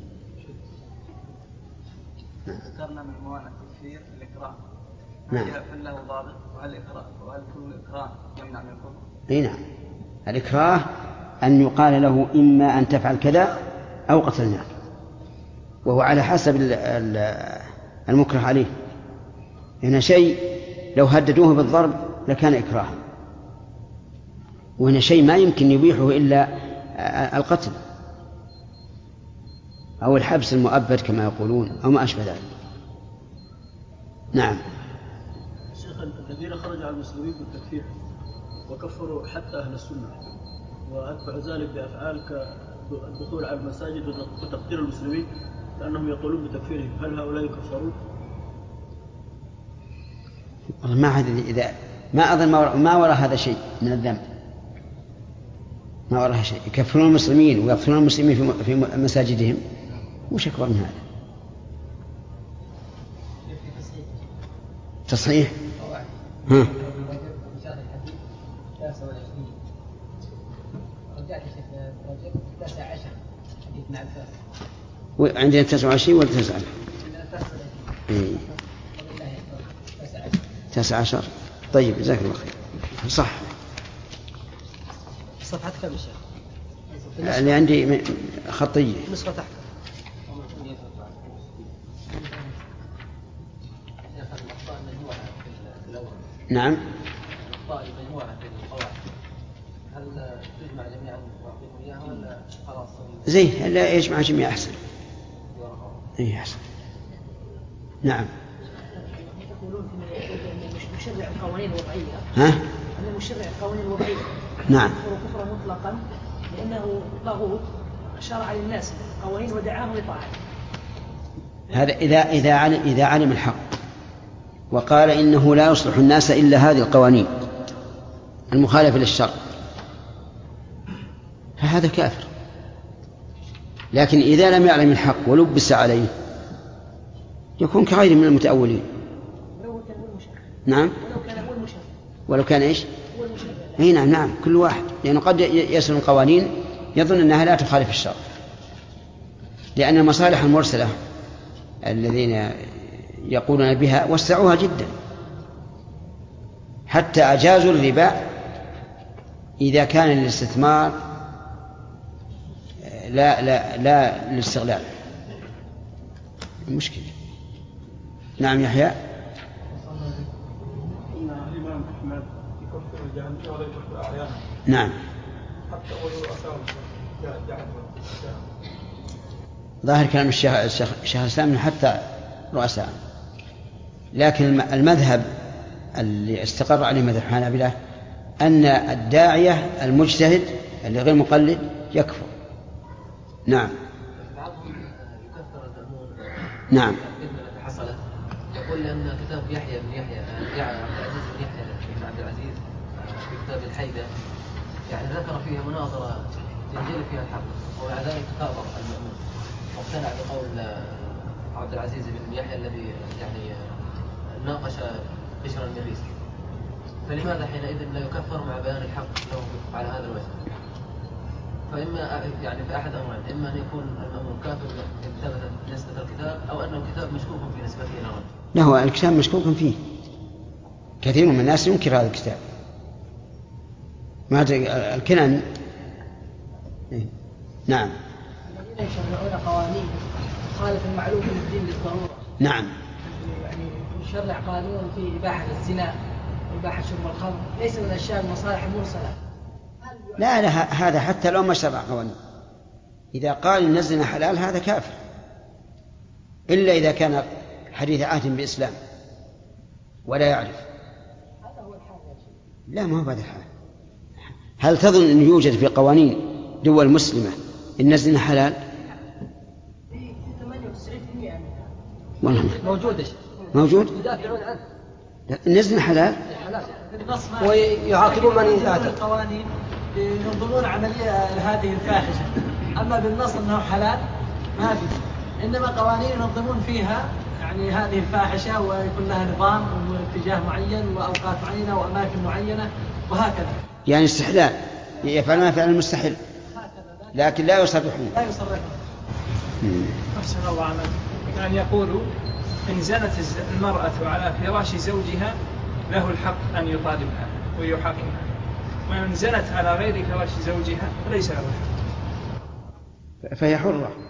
ذكرنا من موانع التكفير الإكراه. نعم. هل له ضابط؟ وهل الإكراه وهل كل الإكراه يمنع من الكفر؟ إيه نعم. الإكراه أن يقال له إما أن تفعل كذا أو قتلناك، وهو على حسب المكره عليه. هنا شيء لو هددوه بالضرب لكان إكراها، وهنا شيء ما يمكن يبيحه إلا القتل. أو الحبس المؤبد كما يقولون أو ما أشبه ذلك. نعم. شيخ الذين خرج على المسلمين بالتكفير وكفروا حتى أهل السنة وأتبعوا ذلك بأفعال كالدخول على المساجد وتقتيل المسلمين لأنهم يقولون بتكفيرهم، هل هؤلاء يكفرون؟ والله ما أدري، إذا ما أظن ما وراء هذا شيء من الذنب، ما وراء شيء. يكفرون المسلمين ويقتلون المسلمين في مساجدهم، وش أكبر من هذا؟ تصحيح. ها. عندنا تسعة وعشرين ولا تسعة؟ إيه. تسعة عشر. طيب جزاك الله خير. صح. صفحة كم شيخ؟ اللي عندي خطية. نسخة تحت. نعم. زين، لا يجمع جميع أحسن. إيه أحسن. نعم. يقولون أن مشرع القوانين الوضعية. ها؟ أن مشرع القوانين الوضعية. نعم. يكفر كفرا مطلقا لأنه طاغوت شرع للناس قوانين ودعاهم لطاعته. هذا إذا إذا علم إذا علم الحق وقال إنه لا يصلح الناس إلا هذه القوانين المخالفة للشرع فهذا كافر. لكن إذا لم يعلم الحق ولبس عليه يكون كغيره من المتأولين. ولو كان هو المشرع. نعم. ولو كان هو المشرع. ولو كان إيش؟ هو المشرع. أي نعم نعم، كل واحد، لأنه قد يسن القوانين يظن أنها لا تخالف الشرع، لأن المصالح المرسلة الذين يقولون بها وسعوها جدا، حتى أجازوا الربا إذا كان الاستثمار لا لا لا للاستغلال. المشكلة. نعم يحيى. إن الإمام أحمد يكفر الجاهلية ولا يكفر أعيانهم. نعم. حتى ورؤساء الجاهلية. ظاهر كلام الشيخ الشيخ الإسلام حتى رؤساء، لكن المذهب اللي استقر عليه مذهب الحنابلة أن الداعية المجتهد اللي غير مقلد يكفر. نعم. بعضهم يكفر المأمون. نعم. الفتنة حصلت يقول لأن كتاب يحيى بن يحيى يحيى عبد العزيز بن يحيى بن عبد العزيز في كتاب الحيدة يعني ذكر فيها مناظرة ينجلي فيها الحق، ومع ذلك كفر المأمون واقتنع بقول عبد العزيز بن يحيى الذي يعني ناقش بشر المريسي، فلماذا حينئذ لا يكفر مع بيان الحق له على هذا الوجه؟ فإما يعني في أحد أمرين، إما أن يكون المأمون كافر بكتابة نسبة الكتاب أو أنه كتاب مشكوك في نسبته إلى الرجل. لا، هو الكتاب مشكوك فيه، كثير من الناس ينكر هذا الكتاب. ما الكنان. نعم. الذين يشرعون قوانين تخالف المعلوم من الدين بالضرورة. نعم. يعني يشرع قانون في إباحة الزنا وإباحة شرب الخمر ليس من الأشياء المصالح المرسلة. لا لا، هذا حتى لو ما شرع قوانين، إذا قال إن الزنا حلال هذا كافر، إلا إذا كان حديث عهد بإسلام ولا يعرف. هذا هو الحال يا شيخ. لا، ما هو هذا الحال. هل تظن أن يوجد في قوانين دول مسلمة إن الزنا حلال؟ في ثمانية وتسعين بالمئة والله موجود. موجود. يدافعون عنه. إن الزنا حلال. ويعاقبون من يتعاطى. القوانين ينظمون عملية هذه الفاحشة، أما بالنص أنه حلال ما في، إنما قوانين ينظمون فيها يعني هذه الفاحشة ويكون لها نظام واتجاه معين وأوقات معينة وأماكن معينة وهكذا. يعني استحلال، يفعلون فعل المستحيل لكن لا يصرحون. لا يصرحون. أحسن الله عمل. يعني يقول إن زنت المرأة على فراش زوجها له الحق أن يطالبها ويحاكمها، وإن زنت على غير فراش زوجها فليس له الحق. فهي حرة.